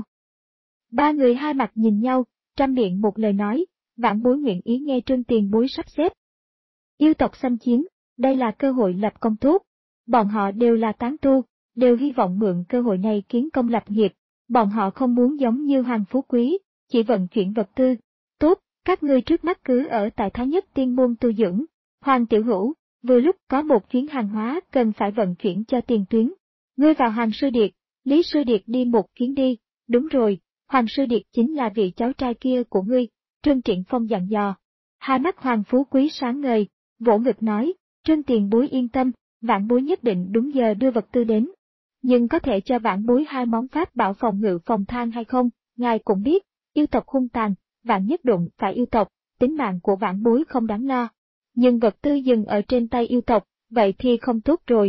Ba người hai mặt nhìn nhau, trăm miệng một lời nói, Vãn Bối nguyện ý nghe Trương tiền bối sắp xếp. Yêu tộc xâm chiếm, đây là cơ hội lập công tốt. Bọn họ đều là tán tu, đều hy vọng mượn cơ hội này kiến công lập nghiệp. Bọn họ không muốn giống như Hoàng Phú Quý, chỉ vận chuyển vật tư. Tốt, các ngươi trước mắt cứ ở tại Thái Nhất Tiên Môn tu dưỡng. Hoàng tiểu hữu, vừa lúc có một chuyến hàng hóa cần phải vận chuyển cho tiền tuyến. Ngươi vào Hoàng Sư Điệt, Lý Sư Điệt đi một chuyến đi. Đúng rồi, Hoàng Sư Điệt chính là vị cháu trai kia của ngươi, Trương Triển Phong dặn dò. Hai mắt Hoàng Phú Quý sáng ngời, vỗ ngực nói, Trương tiền bối yên tâm, Vãn Bối nhất định đúng giờ đưa vật tư đến. Nhưng có thể cho Vãn Bối hai món pháp bảo phòng ngự phòng thang hay không? Ngài cũng biết, yêu tộc hung tàn, vạn nhất đụng phải yêu tộc, tính mạng của Vãn Bối không đáng lo. Nhưng vật tư dừng ở trên tay yêu tộc, vậy thì không tốt rồi.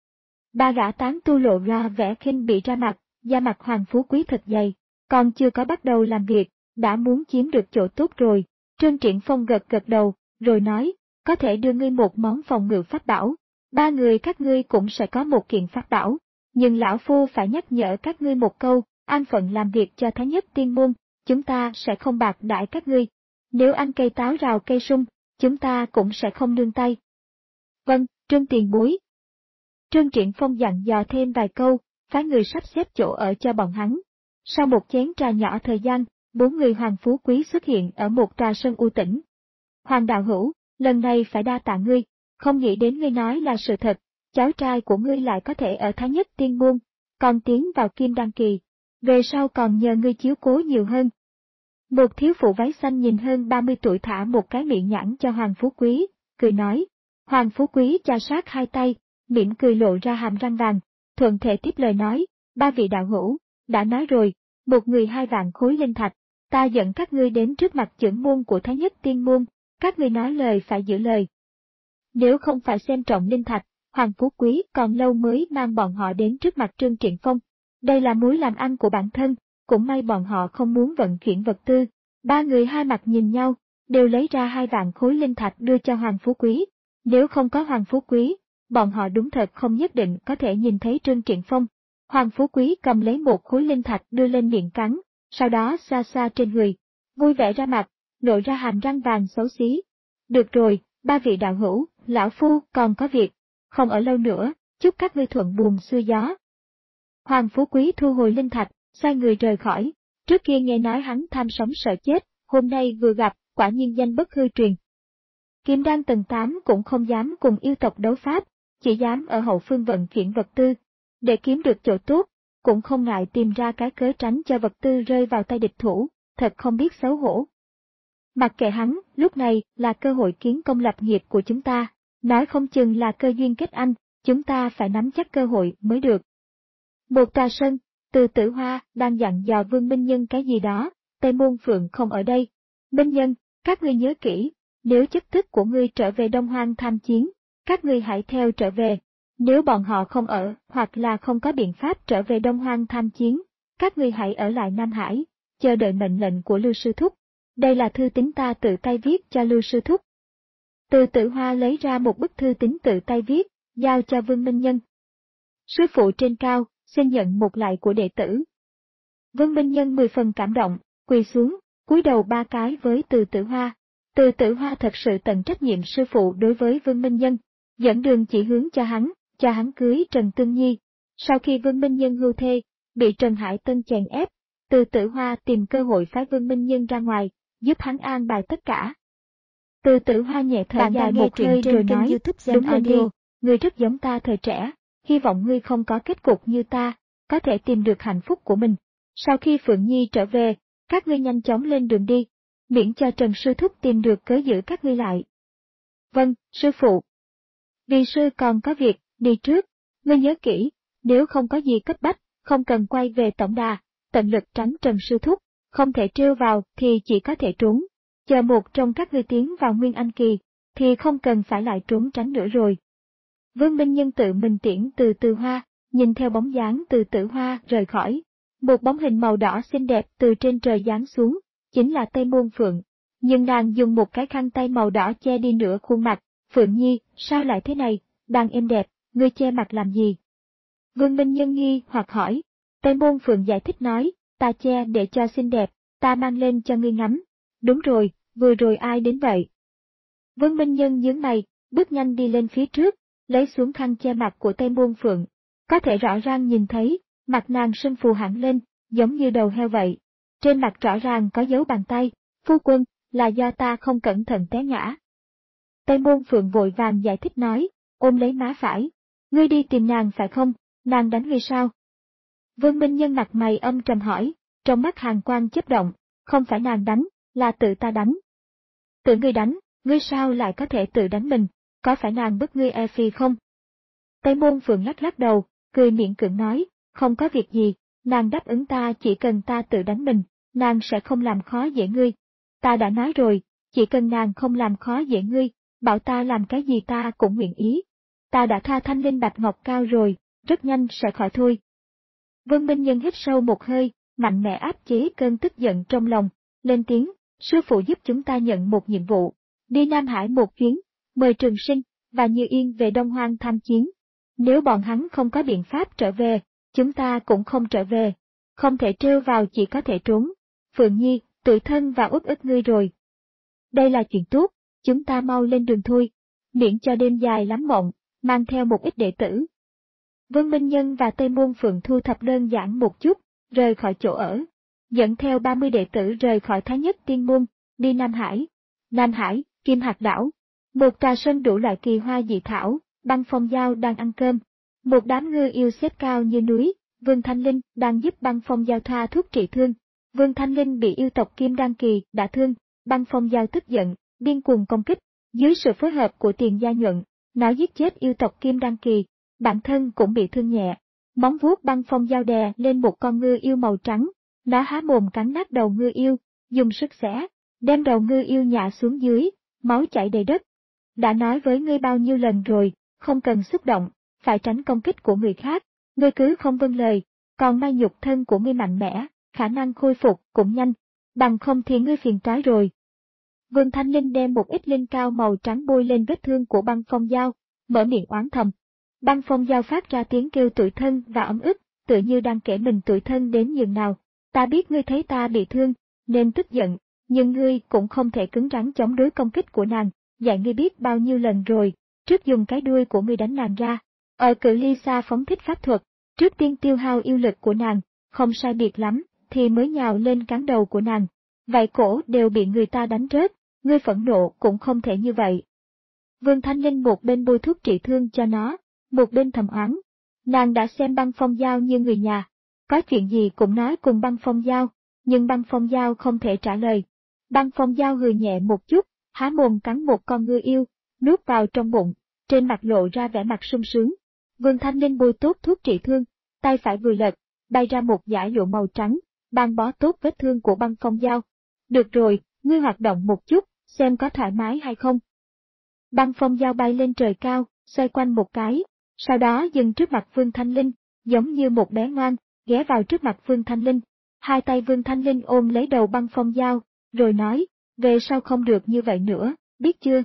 Ba gã tán tu lộ ra vẻ khinh bị ra mặt, da mặt Hoàng Phú Quý thật dày, còn chưa có bắt đầu làm việc, đã muốn chiếm được chỗ tốt rồi. Trương Triển Phong gật gật đầu, rồi nói, có thể đưa ngươi một món phòng ngự pháp bảo, ba người các ngươi cũng sẽ có một kiện pháp bảo. Nhưng lão phu phải nhắc nhở các ngươi một câu, an phận làm việc cho Thái Nhất Tiên Môn, chúng ta sẽ không bạc đãi các ngươi. Nếu ăn cây táo rào cây sung, chúng ta cũng sẽ không nương tay. Vâng, Trương tiền bối. Trương Triển Phong dặn dò thêm vài câu, phái người sắp xếp chỗ ở cho bọn hắn. Sau một chén trà nhỏ thời gian, bốn người Hoàng Phú Quý xuất hiện ở một trà sân u tĩnh. Hoàng đạo hữu, lần này phải đa tạ ngươi, không nghĩ đến ngươi nói là sự thật. Cháu trai của ngươi lại có thể ở Thái Nhất Tiên Môn, còn tiến vào Kim Đan Kỳ, về sau còn nhờ ngươi chiếu cố nhiều hơn. Một thiếu phụ váy xanh nhìn hơn ba mươi tuổi thả một cái miệng nhãn cho Hoàng Phú Quý, cười nói. Hoàng Phú Quý chà sát hai tay, mỉm cười lộ ra hàm răng vàng, thuận thể tiếp lời nói, ba vị đạo hữu, đã nói rồi, một người hai vạn khối linh thạch, ta dẫn các ngươi đến trước mặt trưởng môn của Thái Nhất Tiên Môn, các ngươi nói lời phải giữ lời. Nếu không phải xem trọng linh thạch, Hoàng Phú Quý còn lâu mới mang bọn họ đến trước mặt Trương Triển Phong. Đây là mối làm ăn của bản thân, cũng may bọn họ không muốn vận chuyển vật tư. Ba người hai mặt nhìn nhau, đều lấy ra hai vạn khối linh thạch đưa cho Hoàng Phú Quý. Nếu không có Hoàng Phú Quý, bọn họ đúng thật không nhất định có thể nhìn thấy Trương Triển Phong. Hoàng Phú Quý cầm lấy một khối linh thạch đưa lên miệng cắn, sau đó xa xa trên người, vui vẻ ra mặt, lộ ra hàm răng vàng xấu xí. Được rồi, ba vị đạo hữu, lão phu còn có việc. Không ở lâu nữa, chúc các ngươi thuận buồm xuôi gió. Hoàng Phú Quý thu hồi linh thạch, xoay người rời khỏi. Trước kia nghe nói hắn tham sống sợ chết, hôm nay vừa gặp, quả nhiên danh bất hư truyền. Kim Đan tầng tám cũng không dám cùng yêu tộc đấu pháp, chỉ dám ở hậu phương vận chuyển vật tư. Để kiếm được chỗ tốt, cũng không ngại tìm ra cái cớ tránh cho vật tư rơi vào tay địch thủ, thật không biết xấu hổ. Mặc kệ hắn, lúc này là cơ hội kiến công lập nghiệp của chúng ta. Nói không chừng là cơ duyên kết anh, chúng ta phải nắm chắc cơ hội mới được. Một tòa sân, Từ Tử Hoa đang dặn dò Vương Minh Nhân cái gì đó, Tây Môn Phượng không ở đây. Minh Nhân, các ngươi nhớ kỹ, nếu chức thức của ngươi trở về Đông Hoang tham chiến, các ngươi hãy theo trở về. Nếu bọn họ không ở, hoặc là không có biện pháp trở về Đông Hoang tham chiến, các ngươi hãy ở lại Nam Hải, chờ đợi mệnh lệnh của Lưu Sư Thúc. Đây là thư tín ta tự tay viết cho Lưu Sư Thúc. Từ Tử Hoa lấy ra một bức thư tín tự tay viết, giao cho Vương Minh Nhân. Sư phụ trên cao, xin nhận một lại của đệ tử. Vương Minh Nhân mười phần cảm động, quỳ xuống, cúi đầu ba cái với Từ Tử Hoa. Từ Tử Hoa thật sự tận trách nhiệm sư phụ đối với Vương Minh Nhân, dẫn đường chỉ hướng cho hắn, cho hắn cưới Trần Tương Nhi. Sau khi Vương Minh Nhân hưu thê, bị Trần Hải Tân chèn ép, Từ Tử Hoa tìm cơ hội phái Vương Minh Nhân ra ngoài, giúp hắn an bài tất cả. Từ Tử Hoa nhẹ thở dài một hơi rồi nói, đúng lên đi, ngươi rất giống ta thời trẻ, hy vọng ngươi không có kết cục như ta, có thể tìm được hạnh phúc của mình. Sau khi Phượng Nhi trở về, các ngươi nhanh chóng lên đường đi, miễn cho Trần Sư Thúc tìm được cớ giữ các ngươi lại. Vâng, sư phụ. Vì sư còn có việc, đi trước, ngươi nhớ kỹ, nếu không có gì cấp bách, không cần quay về tổng đà, tận lực tránh Trần Sư Thúc, không thể trêu vào thì chỉ có thể trốn. Chờ một trong các ngươi tiến vào Nguyên Anh Kỳ, thì không cần phải lại trốn tránh nữa rồi. Vương Minh Nhân tự mình tiễn Từ Tử Hoa, nhìn theo bóng dáng Từ Tử Hoa rời khỏi. Một bóng hình màu đỏ xinh đẹp từ trên trời giáng xuống, chính là Tây Môn Phượng. Nhưng nàng dùng một cái khăn tay màu đỏ che đi nửa khuôn mặt. Phượng Nhi, sao lại thế này, đàn em đẹp, ngươi che mặt làm gì? Vương Minh Nhân nghi hoặc hỏi. Tây Môn Phượng giải thích nói, ta che để cho xinh đẹp, ta mang lên cho ngươi ngắm. Đúng rồi, vừa rồi ai đến vậy? Vương Minh Nhân nhướng mày, bước nhanh đi lên phía trước, lấy xuống khăn che mặt của Tây Môn Phượng. Có thể rõ ràng nhìn thấy, mặt nàng sưng phù hẳn lên, giống như đầu heo vậy. Trên mặt rõ ràng có dấu bàn tay, phu quân, là do ta không cẩn thận té ngã. Tây Môn Phượng vội vàng giải thích nói, ôm lấy má phải. Ngươi đi tìm nàng phải không, nàng đánh ngươi sao? Vương Minh Nhân mặt mày âm trầm hỏi, trong mắt hàn quang chớp động, không phải nàng đánh, là tự ta đánh. Tự ngươi đánh, ngươi sao lại có thể tự đánh mình, có phải nàng bức ngươi e phi không? Tây Môn Phượng lắc lắc đầu, cười miệng cưỡng nói, không có việc gì, nàng đáp ứng ta chỉ cần ta tự đánh mình, nàng sẽ không làm khó dễ ngươi. Ta đã nói rồi, chỉ cần nàng không làm khó dễ ngươi, bảo ta làm cái gì ta cũng nguyện ý. Ta đã tha thanh linh bạch ngọc cao rồi, rất nhanh sẽ khỏi thôi. Vương Minh Nhân hít sâu một hơi, mạnh mẽ áp chế cơn tức giận trong lòng, lên tiếng, sư phụ giúp chúng ta nhận một nhiệm vụ, đi Nam Hải một chuyến, mời Trường Sinh và Như Yên về Đông Hoang tham chiến. Nếu bọn hắn không có biện pháp trở về, chúng ta cũng không trở về, không thể trêu vào chỉ có thể trốn. Phượng Nhi, tự thân và uất ức ngươi rồi. Đây là chuyện tốt, chúng ta mau lên đường thôi, miễn cho đêm dài lắm mộng, mang theo một ít đệ tử. Vương Minh Nhân và Tây Môn Phượng thu thập đơn giản một chút, rời khỏi chỗ ở, dẫn theo ba mươi đệ tử rời khỏi Thái Nhất Tiên Môn, đi Nam Hải. Nam Hải, Kim Hạc Đảo, một tòa sơn đủ loại kỳ hoa dị thảo, Băng Phong Giao đang ăn cơm. Một đám ngư yêu xếp cao như núi, Vương Thanh Linh đang giúp Băng Phong Giao thoa thuốc trị thương. Vương Thanh Linh bị yêu tộc Kim Đan Kỳ đả thương, Băng Phong Giao tức giận, điên cuồng công kích. Dưới sự phối hợp của Tiền Gia Nhuận, nó giết chết yêu tộc Kim Đan Kỳ, bản thân cũng bị thương nhẹ. Móng vuốt Băng Phong Giao đè lên một con ngư yêu màu trắng, nó há mồm cắn nát đầu ngư yêu, dùng sức xé, đem đầu ngư yêu nhả xuống dưới, máu chảy đầy đất. Đã nói với ngươi bao nhiêu lần rồi, không cần xúc động, phải tránh công kích của người khác, ngươi cứ không vâng lời, còn may nhục thân của ngươi mạnh mẽ, khả năng khôi phục cũng nhanh, bằng không thì ngươi phiền toái rồi. Vương Thanh Linh đem một ít linh cao màu trắng bôi lên vết thương của Băng Phong Giao, mở miệng oán thầm. Băng Phong Giao phát ra tiếng kêu tủi thân và ấm ức, tựa như đang kể mình tủi thân đến nhường nào. Ta biết ngươi thấy ta bị thương, nên tức giận, nhưng ngươi cũng không thể cứng rắn chống đối công kích của nàng, dạy ngươi biết bao nhiêu lần rồi, trước dùng cái đuôi của ngươi đánh nàng ra. Ở cự ly xa phóng thích pháp thuật, trước tiên tiêu hao yêu lực của nàng, không sai biệt lắm, thì mới nhào lên cán đầu của nàng. Vậy cổ đều bị người ta đánh rớt, ngươi phẫn nộ cũng không thể như vậy. Vương Thanh Linh một bên bôi thuốc trị thương cho nó, một bên thầm oán. Nàng đã xem Băng Phong Giao như người nhà, có chuyện gì cũng nói cùng Băng Phong Giao, nhưng Băng Phong Giao không thể trả lời. Băng Phong Giao hừ nhẹ một chút, há mồm cắn một con ngư yêu, nuốt vào trong bụng, trên mặt lộ ra vẻ mặt sung sướng. Vương Thanh Linh bôi tốt thuốc trị thương, tay phải vừa lật, bay ra một dải lụa màu trắng, băng bó tốt vết thương của Băng Phong Giao. Được rồi, ngươi hoạt động một chút, xem có thoải mái hay không. Băng Phong Giao bay lên trời cao, xoay quanh một cái, sau đó dừng trước mặt Vương Thanh Linh, giống như một bé ngoan, ghé vào trước mặt Vương Thanh Linh. Hai tay Vương Thanh Linh ôm lấy đầu Băng Phong Giao, rồi nói, về sau không được như vậy nữa, biết chưa?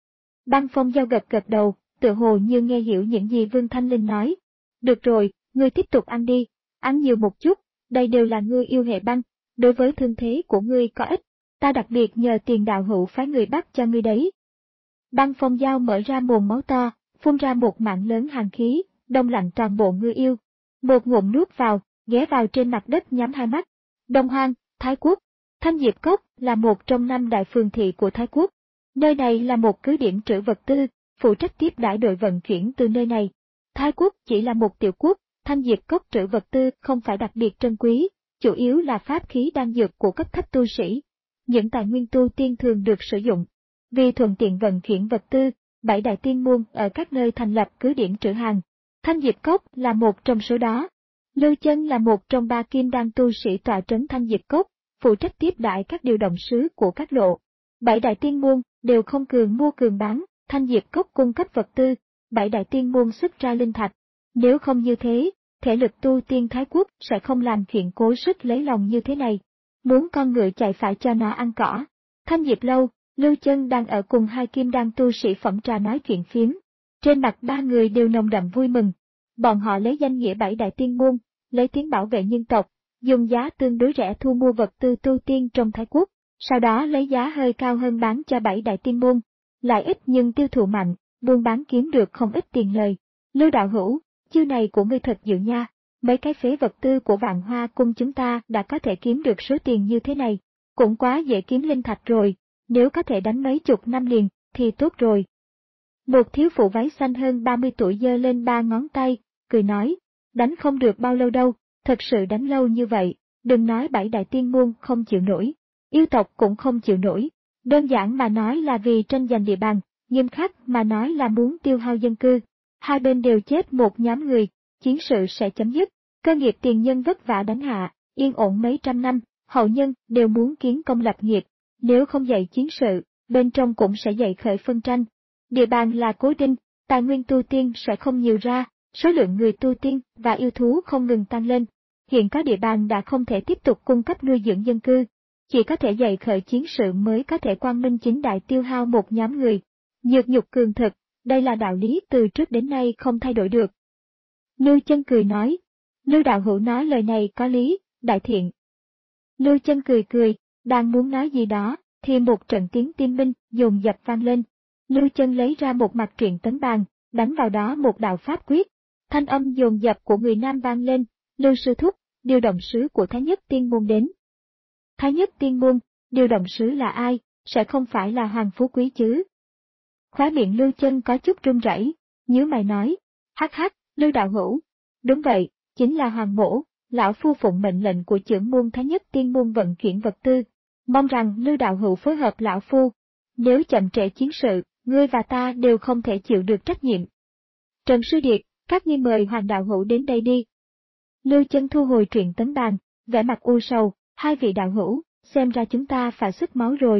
Băng Phong Giao gật gật đầu, tựa hồ như nghe hiểu những gì Vương Thanh Linh nói. Được rồi, ngươi tiếp tục ăn đi, ăn nhiều một chút, đây đều là ngươi yêu hệ băng, đối với thương thế của ngươi có ích, ta đặc biệt nhờ Tiền đạo hữu phái người bắt cho ngươi đấy. Băng Phong Dao mở ra mồm máu to, phun ra một mảng lớn hàn khí, đông lạnh toàn bộ Ngư Yêu. Một ngụm nuốt vào, ghé vào trên mặt đất nhắm hai mắt. Đông Hoang, Thái Quốc. Thanh Diệp Cốc là một trong năm đại phường thị của Thái Quốc. Nơi này là một cứ điểm trữ vật tư, phụ trách tiếp đãi đội vận chuyển từ nơi này. Thái Quốc chỉ là một tiểu quốc, Thanh Diệp Cốc trữ vật tư không phải đặc biệt trân quý, chủ yếu là pháp khí đan dược của cấp thấp tu sĩ. Những tài nguyên tu tiên thường được sử dụng. Vì thuận tiện vận chuyển vật tư, bảy đại tiên môn ở các nơi thành lập cứ điểm trữ hàng. Thanh Diệp Cốc là một trong số đó. Lưu Chân là một trong ba kim đan tu sĩ tọa trấn Thanh Diệp Cốc, phụ trách tiếp đãi các điều động sứ của các lộ. Bảy đại tiên môn đều không cường mua cường bán, Thanh Diệp Cốc cung cấp vật tư, bảy đại tiên môn xuất ra linh thạch. Nếu không như thế, thể lực tu tiên Thái Quốc sẽ không làm chuyện cố sức lấy lòng như thế này. Muốn con ngựa chạy phải cho nó ăn cỏ. Thanh Diệp Lâu, Lưu Chân đang ở cùng hai kim đan tu sĩ phẩm trà nói chuyện phiếm. Trên mặt ba người đều nồng đậm vui mừng. Bọn họ lấy danh nghĩa bảy đại tiên môn, lấy tiếng bảo vệ nhân tộc, dùng giá tương đối rẻ thu mua vật tư tu tiên trong Thái Quốc, sau đó lấy giá hơi cao hơn bán cho bảy đại tiên môn, lại ít nhưng tiêu thụ mạnh, buôn bán kiếm được không ít tiền lời. Lưu đạo hữu, chiêu này của ngươi thật dịu nha, mấy cái phế vật tư của Vạn Hoa cung chúng ta đã có thể kiếm được số tiền như thế này, cũng quá dễ kiếm linh thạch rồi, nếu có thể đánh mấy chục năm liền, thì tốt rồi. Một thiếu phụ váy xanh hơn ba mươi tuổi giơ lên ba ngón tay, cười nói, đánh không được bao lâu đâu, thật sự đánh lâu như vậy, đừng nói bảy đại tiên môn không chịu nổi, yêu tộc cũng không chịu nổi, đơn giản mà nói là vì tranh giành địa bàn, nghiêm khắc mà nói là muốn tiêu hao dân cư. Hai bên đều chết một nhóm người, chiến sự sẽ chấm dứt, cơ nghiệp tiền nhân vất vả đánh hạ, yên ổn mấy trăm năm, hậu nhân đều muốn kiến công lập nghiệp, nếu không dậy chiến sự, bên trong cũng sẽ dậy khởi phân tranh. Địa bàn là cố định, tài nguyên tu tiên sẽ không nhiều ra, số lượng người tu tiên và yêu thú không ngừng tăng lên. Hiện có địa bàn đã không thể tiếp tục cung cấp nuôi dưỡng dân cư, chỉ có thể dậy khởi chiến sự mới có thể quang minh chính đại tiêu hao một nhóm người. Nhược nhục cường thực, đây là đạo lý từ trước đến nay không thay đổi được. Lưu Chân cười nói, Lưu đạo hữu nói lời này có lý, đại thiện. Lưu Chân cười cười, đang muốn nói gì đó, thì một trận tiếng tim binh dồn dập vang lên. Lưu Chân lấy ra một mặt truyện tấn bàn, đánh vào đó một đạo pháp quyết. Thanh âm dồn dập của người nam vang lên, Lưu sư thúc, điều động sứ của Thái Nhất Tiên môn đến. Thái Nhất Tiên môn, điều động sứ là ai, sẽ không phải là Hoàng Phú Quý chứ? Khóe miệng Lưu Chân có chút run rẩy, nhíu mày nói, hắc hắc, Lưu đạo hữu, đúng vậy, chính là Hoàng mỗ, lão phu phụng mệnh lệnh của trưởng môn Thái Nhất Tiên môn vận chuyển vật tư, mong rằng Lưu đạo hữu phối hợp lão phu, nếu chậm trễ chiến sự, ngươi và ta đều không thể chịu được trách nhiệm. Trần Sư Điệt, các ngươi mời Hoàng đạo hữu đến đây đi. Lưu Chân thu hồi truyện tấn bàn, vẻ mặt u sầu, hai vị đạo hữu, xem ra chúng ta phải xuất máu rồi.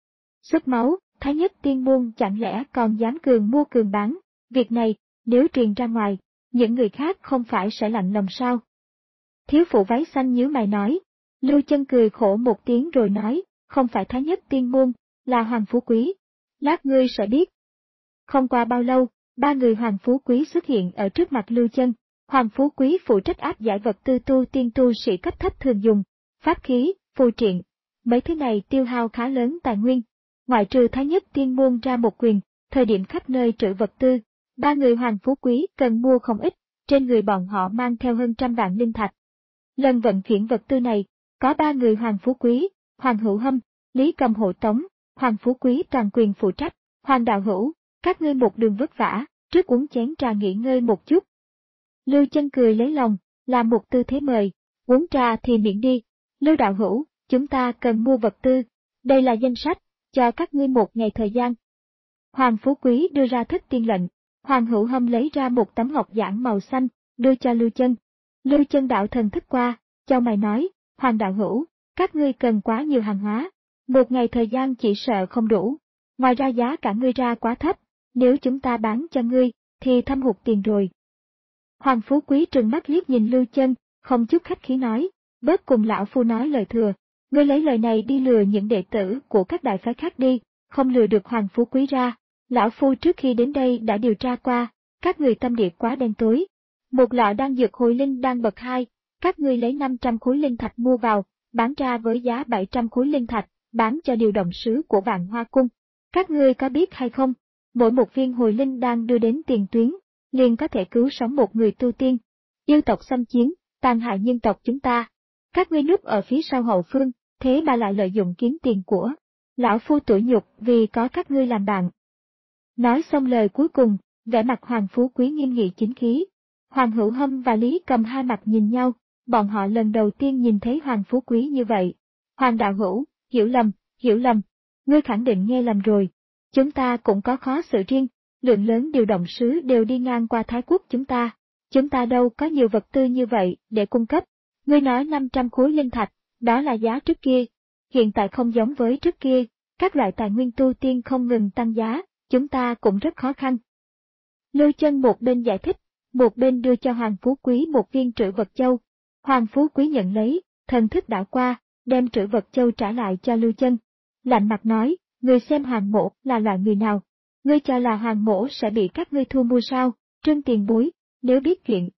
Xuất máu, Thái Nhất Tiên môn chẳng lẽ còn dám cường mua cường bán, việc này, nếu truyền ra ngoài, những người khác không phải sẽ lạnh lòng sao? Thiếu phụ váy xanh nhíu mày nói, Lưu Chân cười khổ một tiếng rồi nói, không phải Thái Nhất Tiên môn, là Hoàng Phú Quý, lát ngươi sẽ biết. Không qua bao lâu, ba người Hoàng Phú Quý xuất hiện ở trước mặt Lưu Chân. Hoàng Phú Quý phụ trách áp giải vật tư tu tiên tu sĩ cấp thấp thường dùng, pháp khí, phù triện, mấy thứ này tiêu hao khá lớn tài nguyên. Ngoại trừ Thái Nhất Tiên môn ra một quyền, thời điểm khắp nơi trữ vật tư, ba người Hoàng Phú Quý cần mua không ít, trên người bọn họ mang theo hơn trăm vạn linh thạch. Lần vận chuyển vật tư này, có ba người Hoàng Phú Quý, Hoàng Hữu Hâm, Lý Cầm hộ tống, Hoàng Phú Quý toàn quyền phụ trách, Hoàng đạo hữu, các ngươi một đường vất vả, trước uống chén trà nghỉ ngơi một chút. Lưu Chân cười lấy lòng, làm một tư thế mời, uống trà thì miễn đi. Lưu đạo hữu, chúng ta cần mua vật tư, đây là danh sách, cho các ngươi một ngày thời gian. Hoàng Phú Quý đưa ra thất tiên lệnh, Hoàng Hữu Hâm lấy ra một tấm ngọc giản màu xanh, đưa cho Lưu Chân. Lưu Chân đạo thần thức qua, chau mày nói, Hoàng đạo hữu, các ngươi cần quá nhiều hàng hóa, một ngày thời gian chỉ sợ không đủ, ngoài ra giá cả ngươi ra quá thấp, nếu chúng ta bán cho ngươi, thì thâm hụt tiền rồi. Hoàng Phú Quý trừng mắt liếc nhìn Lưu Chân, không chút khách khí nói, bớt cùng lão phu nói lời thừa, ngươi lấy lời này đi lừa những đệ tử của các đại phái khác đi, không lừa được Hoàng Phú Quý ra. Lão phu trước khi đến đây đã điều tra qua, các người tâm địa quá đen tối. Một lọ đan dược hồi linh đan bậc hai, các ngươi lấy năm trăm khối linh thạch mua vào, bán ra với giá bảy trăm khối linh thạch, bán cho điều động sứ của Vạn Hoa Cung. Các ngươi có biết hay không, mỗi một viên hồi linh đang đưa đến tiền tuyến, liền có thể cứu sống một người tu tiên. Yêu tộc xâm chiếm, tàn hại nhân tộc chúng ta. Các ngươi núp ở phía sau hậu phương, thế mà lại lợi dụng kiếm tiền của. Lão phu tủi nhục vì có các ngươi làm bạn. Nói xong lời cuối cùng, vẻ mặt Hoàng Phú Quý nghiêm nghị chính khí. Hoàng Hữu Hâm và Lý Cầm hai mặt nhìn nhau, bọn họ lần đầu tiên nhìn thấy Hoàng Phú Quý như vậy. Hoàng đạo hữu, hiểu lầm, hiểu lầm, ngươi khẳng định nghe lầm rồi. Chúng ta cũng có khó xử riêng, lượng lớn điều động sứ đều đi ngang qua Thái Quốc chúng ta. Chúng ta đâu có nhiều vật tư như vậy để cung cấp. Ngươi nói năm trăm khối linh thạch, đó là giá trước kia. Hiện tại không giống với trước kia, các loại tài nguyên tu tiên không ngừng tăng giá, chúng ta cũng rất khó khăn. Lưu Chân một bên giải thích, một bên đưa cho Hoàng Phú Quý một viên trữ vật châu. Hoàng Phú Quý nhận lấy, thần thức đảo qua, đem trữ vật châu trả lại cho Lưu Chân. Lạnh mặt nói, ngươi xem Hoàng mỗ là loại người nào? Ngươi cho là Hoàng mỗ sẽ bị các ngươi thu mua sao? Trương tiền bối, nếu biết chuyện.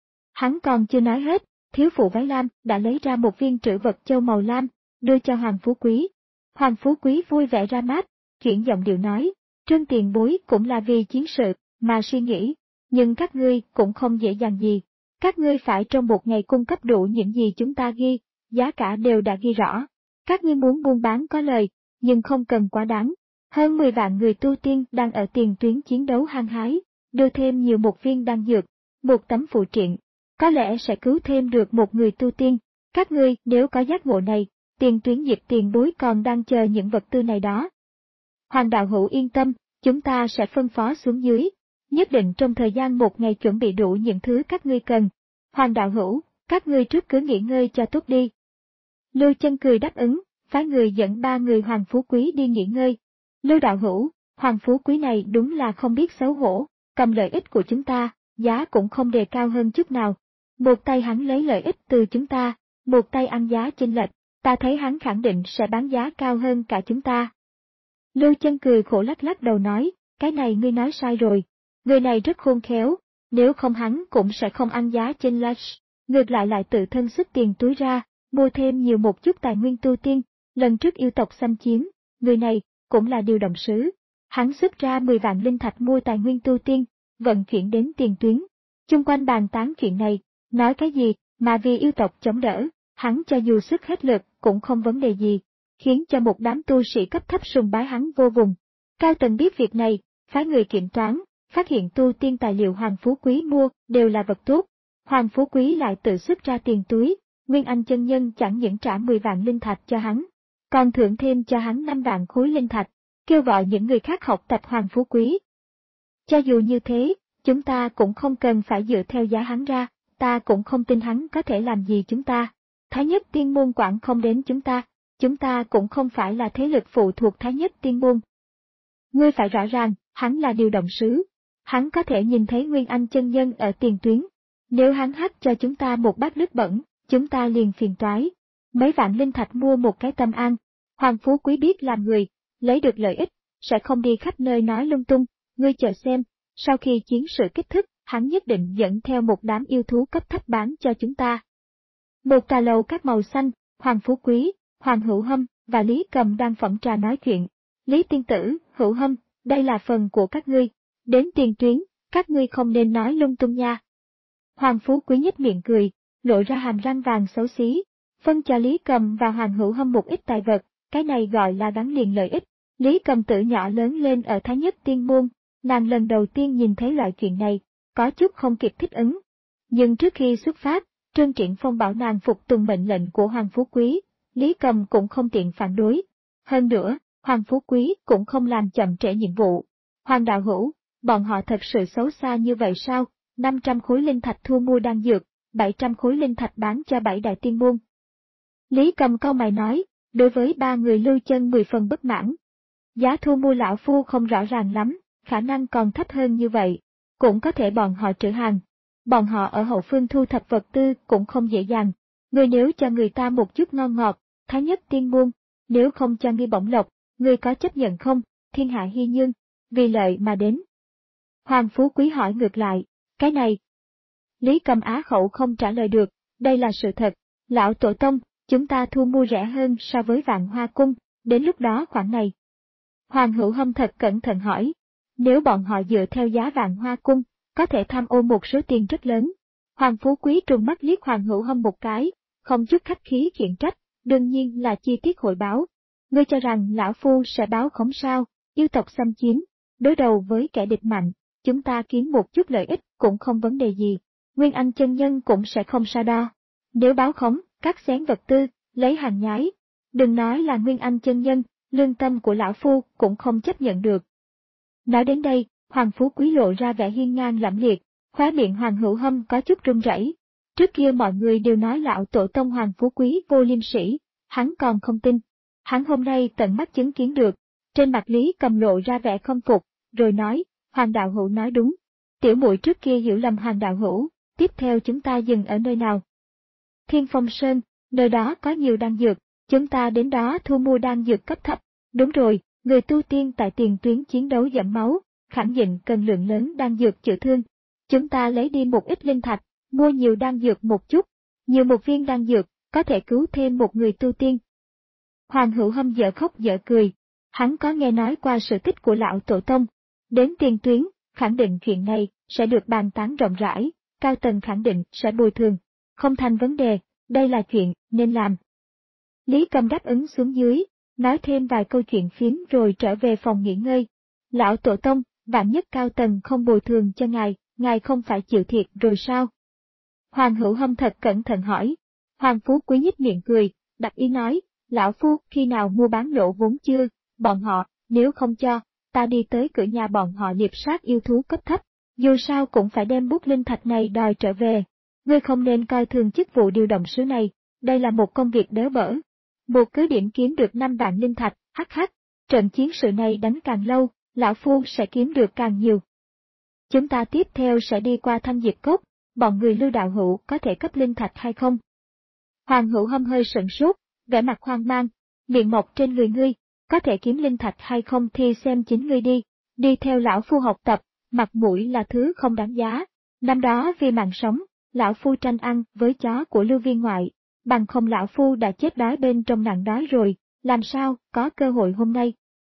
Hắn còn chưa nói hết, thiếu phụ váy lam đã lấy ra một viên trữ vật châu màu lam, đưa cho Hoàng Phú Quý. Hoàng Phú Quý vui vẻ ra mắt, chuyển giọng điệu nói, Trương tiền bối cũng là vì chiến sự mà suy nghĩ, nhưng các ngươi cũng không dễ dàng gì. Các ngươi phải trong một ngày cung cấp đủ những gì chúng ta ghi, giá cả đều đã ghi rõ. Các ngươi muốn buôn bán có lời, nhưng không cần quá đáng. Hơn mười vạn người tu tiên đang ở tiền tuyến chiến đấu hăng hái, đưa thêm nhiều một viên đan dược, một tấm phụ triện, có lẽ sẽ cứu thêm được một người tu tiên. Các ngươi nếu có giác ngộ này, tiền tuyến Diệp tiền bối còn đang chờ những vật tư này đó. Hoàng đạo hữu yên tâm, chúng ta sẽ phân phó xuống dưới, nhất định trong thời gian một ngày chuẩn bị đủ những thứ các ngươi cần. Hoàng đạo hữu, các ngươi trước cứ nghỉ ngơi cho tốt đi. Lưu Chân cười đáp ứng, phái người dẫn ba người Hoàng Phú Quý đi nghỉ ngơi. Lưu đạo hữu, Hoàng Phú Quý này đúng là không biết xấu hổ, cầm lợi ích của chúng ta, giá cũng không đề cao hơn chút nào. Một tay hắn lấy lợi ích từ chúng ta, một tay ăn giá chênh lệch, ta thấy hắn khẳng định sẽ bán giá cao hơn cả chúng ta. Lưu Chân cười khổ lắc lắc đầu nói, cái này ngươi nói sai rồi, người này rất khôn khéo, nếu không hắn cũng sẽ không ăn giá chênh lệch, ngược lại lại tự thân xuất tiền túi ra, mua thêm nhiều một chút tài nguyên tu tiên. Lần trước yêu tộc xâm chiếm, người này cũng là điều động sứ, hắn xuất ra mười vạn linh thạch mua tài nguyên tu tiên, vận chuyển đến tiền tuyến. Chung quanh bàn tán chuyện này, nói cái gì mà vì yêu tộc chống đỡ, hắn cho dù sức hết lực cũng không vấn đề gì, khiến cho một đám tu sĩ cấp thấp sùng bái hắn vô vùng. Cao tầng biết việc này, phái người kiểm toán, phát hiện tu tiên tài liệu Hoàng Phú Quý mua đều là vật tốt. Hoàng Phú Quý lại tự xuất ra tiền túi, Nguyên Anh chân nhân chẳng những trả mười vạn linh thạch cho hắn, còn thưởng thêm cho hắn năm vạn khối linh thạch, kêu gọi những người khác học tập Hoàng Phú Quý. Cho dù như thế, chúng ta cũng không cần phải dựa theo giá hắn ra, ta cũng không tin hắn có thể làm gì chúng ta. Thái Nhất Tiên Môn quản không đến chúng ta, chúng ta cũng không phải là thế lực phụ thuộc Thái Nhất Tiên Môn. Ngươi phải rõ ràng, hắn là điều động sứ, hắn có thể nhìn thấy Nguyên Anh chân nhân ở tiền tuyến. Nếu hắn hắt cho chúng ta một bát nước bẩn, chúng ta liền phiền toái. Mấy vạn linh thạch mua một cái tâm an. Hoàng Phú Quý biết làm người, lấy được lợi ích, sẽ không đi khắp nơi nói lung tung. Ngươi chờ xem, sau khi chiến sự kết thúc, hắn nhất định dẫn theo một đám yêu thú cấp thấp bán cho chúng ta. Một trà lầu các màu xanh, Hoàng Phú Quý, Hoàng Hữu Hâm và Lý Cầm đang phẩm trà nói chuyện. Lý tiên tử, Hữu Hâm, đây là phần của các ngươi. Đến tiền tuyến, các ngươi không nên nói lung tung nha. Hoàng Phú Quý nhếch miệng cười, lộ ra hàm răng vàng xấu xí, phân cho Lý Cầm và Hoàng Hữu Hâm một ít tài vật, cái này gọi là gắn liền lợi ích. Lý Cầm tự nhỏ lớn lên ở Thái Nhất Tiên Môn, nàng lần đầu tiên nhìn thấy loại chuyện này, có chút không kịp thích ứng. Nhưng trước khi xuất phát, Trương Triển Phong bảo nàng phục tùng mệnh lệnh của Hoàng Phú Quý, Lý Cầm cũng không tiện phản đối. Hơn nữa, Hoàng Phú Quý cũng không làm chậm trễ nhiệm vụ. Hoàng đạo hữu, bọn họ thật sự xấu xa như vậy sao? năm trăm khối linh thạch thu mua đan dược, bảy trăm khối linh thạch bán cho bảy đại tiên môn. Lý Cầm cau mày nói, đối với ba người Lưu Chân mười phần bất mãn. Giá thu mua lão phu không rõ ràng lắm, khả năng còn thấp hơn như vậy. Cũng có thể bọn họ trữ hàng. Bọn họ ở hậu phương thu thập vật tư cũng không dễ dàng. Người nếu cho người ta một chút ngon ngọt, Thái Nhất Tiên Môn, nếu không cho ngươi bổng lộc, ngươi có chấp nhận không? Thiên hạ hy nhương, vì lợi mà đến. Hoàng Phú Quý hỏi ngược lại, cái này. Lý Cầm á khẩu không trả lời được, đây là sự thật. Lão tổ tông, chúng ta thu mua rẻ hơn so với Vạn Hoa Cung, đến lúc đó khoản này. Hoàng Hữu Hâm thật cẩn thận hỏi, nếu bọn họ dựa theo giá Vạn Hoa Cung, có thể tham ô một số tiền rất lớn. Hoàng Phú Quý trừng mắt liếc Hoàng Hữu Hâm một cái, không chút khách khí khiển trách, đương nhiên là chi tiết hội báo. Ngươi cho rằng lão phu sẽ báo khống sao, yêu tộc xâm chiếm, đối đầu với kẻ địch mạnh, chúng ta kiếm một chút lợi ích cũng không vấn đề gì, Nguyên Anh chân nhân cũng sẽ không sao đo. Nếu báo khống, cắt xén vật tư, lấy hàng nhái, đừng nói là Nguyên Anh chân nhân, lương tâm của lão phu cũng không chấp nhận được. Nói đến đây, Hoàng Phú Quý lộ ra vẻ hiên ngang lẫm liệt, khóe miệng Hoàng Hữu Hâm có chút run rẩy. Trước kia mọi người đều nói lão tổ tông Hoàng Phú Quý vô liêm sỉ, hắn còn không tin. Hắn hôm nay tận mắt chứng kiến được, trên mặt Lý Cầm lộ ra vẻ không phục, rồi nói, Hoàng đạo hữu nói đúng. Tiểu muội trước kia hiểu lầm Hoàng đạo hữu, tiếp theo chúng ta dừng ở nơi nào? Thiên Phong Sơn, nơi đó có nhiều đan dược, chúng ta đến đó thu mua đan dược cấp thấp. Đúng rồi, người tu tiên tại tiền tuyến chiến đấu dẫm máu, khẳng định cần lượng lớn đan dược chữa thương. Chúng ta lấy đi một ít linh thạch, mua nhiều đan dược một chút, nhiều một viên đan dược, có thể cứu thêm một người tu tiên. Hoàng Hữu Hâm dở khóc dở cười, hắn có nghe nói qua sự tích của lão tổ tông. Đến tiền tuyến, khẳng định chuyện này sẽ được bàn tán rộng rãi, cao tầng khẳng định sẽ bồi thường. Không thành vấn đề, đây là chuyện nên làm. Lý Cầm đáp ứng xuống dưới, nói thêm vài câu chuyện phiếm rồi trở về phòng nghỉ ngơi. Lão tổ tông, vạn nhất cao tầng không bồi thường cho ngài, ngài không phải chịu thiệt rồi sao? Hoàng Hữu Hâm thật cẩn thận hỏi. Hoàng Phú Quý nhếch miệng cười, đặc ý nói, lão phu khi nào mua bán lỗ vốn chưa, bọn họ, nếu không cho, ta đi tới cửa nhà bọn họ liệp sát yêu thú cấp thấp, dù sao cũng phải đem bút linh thạch này đòi trở về. Ngươi không nên coi thường chức vụ điều động sứ này, đây là một công việc đớ bở. Một cứ điểm kiếm được năm vạn linh thạch, hắc hắc, trận chiến sự này đánh càng lâu, lão phu sẽ kiếm được càng nhiều. Chúng ta tiếp theo sẽ đi qua Thanh Diệp Cốc, bọn người Lưu đạo hữu có thể cấp linh thạch hay không? Hoàng Hữu Hâm hơi sửng sốt, vẻ mặt hoang mang, miệng mọc trên người ngươi, có thể kiếm linh thạch hay không thì xem chính ngươi đi, đi theo lão phu học tập, mặt mũi là thứ không đáng giá. Năm đó vì mạng sống, lão phu tranh ăn với chó của Lưu Viên ngoại, bằng không lão phu đã chết đói bên trong nạn đói rồi, làm sao có cơ hội hôm nay.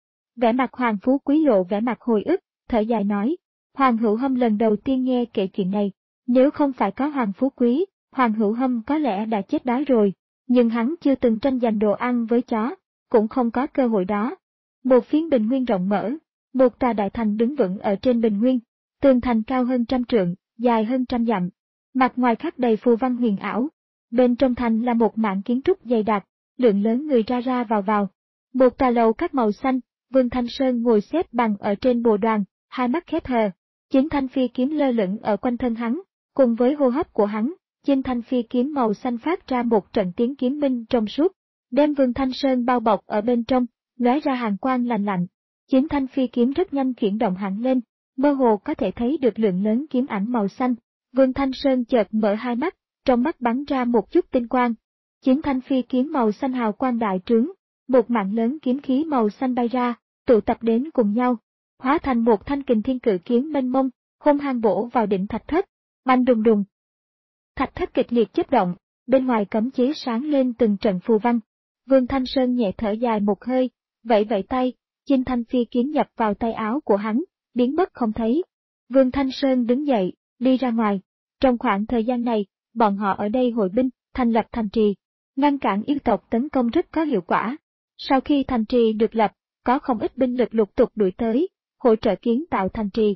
Vẻ mặt Hoàng Phú Quý lộ vẻ mặt hồi ức, thở dài nói, Hoàng Hữu Hâm lần đầu tiên nghe kể chuyện này, nếu không phải có Hoàng Phú Quý, Hoàng Hữu Hâm có lẽ đã chết đói rồi, nhưng hắn chưa từng tranh giành đồ ăn với chó, cũng không có cơ hội đó. Một phiến bình nguyên rộng mở, một tòa đại thành đứng vững ở trên bình nguyên, tường thành cao hơn trăm trượng, dài hơn trăm dặm, mặt ngoài khắc đầy phù văn huyền ảo. Bên trong thành là một mảng kiến trúc dày đặc, lượng lớn người ra ra vào vào. Một tòa lầu các màu xanh, Vương Thanh Sơn ngồi xếp bằng ở trên bồ đoàn, hai mắt khép hờ. Chín thanh phi kiếm lơ lửng ở quanh thân hắn, cùng với hô hấp của hắn, chín thanh phi kiếm màu xanh phát ra một trận tiếng kiếm minh trong suốt, đem Vương Thanh Sơn bao bọc ở bên trong, lóe ra hàn quang lạnh lạnh. Chín thanh phi kiếm rất nhanh chuyển động hẳn lên, mơ hồ có thể thấy được lượng lớn kiếm ảnh màu xanh. Vương Thanh Sơn chợt mở hai mắt, trong mắt bắn ra một chút tinh quang. Chín thanh phi kiếm màu xanh hào quang đại trướng, một mạng lớn kiếm khí màu xanh bay ra, tụ tập đến cùng nhau, hóa thành một thanh kình thiên cự kiếm mênh mông, hung hăng bổ vào đỉnh thạch thất, bành đùng đùng. Thạch thất kịch liệt chớp động, bên ngoài cấm chế sáng lên từng trận phù văn. Vương Thanh Sơn nhẹ thở dài một hơi, vẫy vẫy tay, chín thanh phi kiếm nhập vào tay áo của hắn, biến mất không thấy. Vương Thanh Sơn đứng dậy, đi ra ngoài. Trong khoảng thời gian này, bọn họ ở đây hội binh, thành lập thành trì, ngăn cản yêu tộc tấn công rất có hiệu quả. Sau khi thành trì được lập, có không ít binh lực lục tục đuổi tới, hỗ trợ kiến tạo thành trì.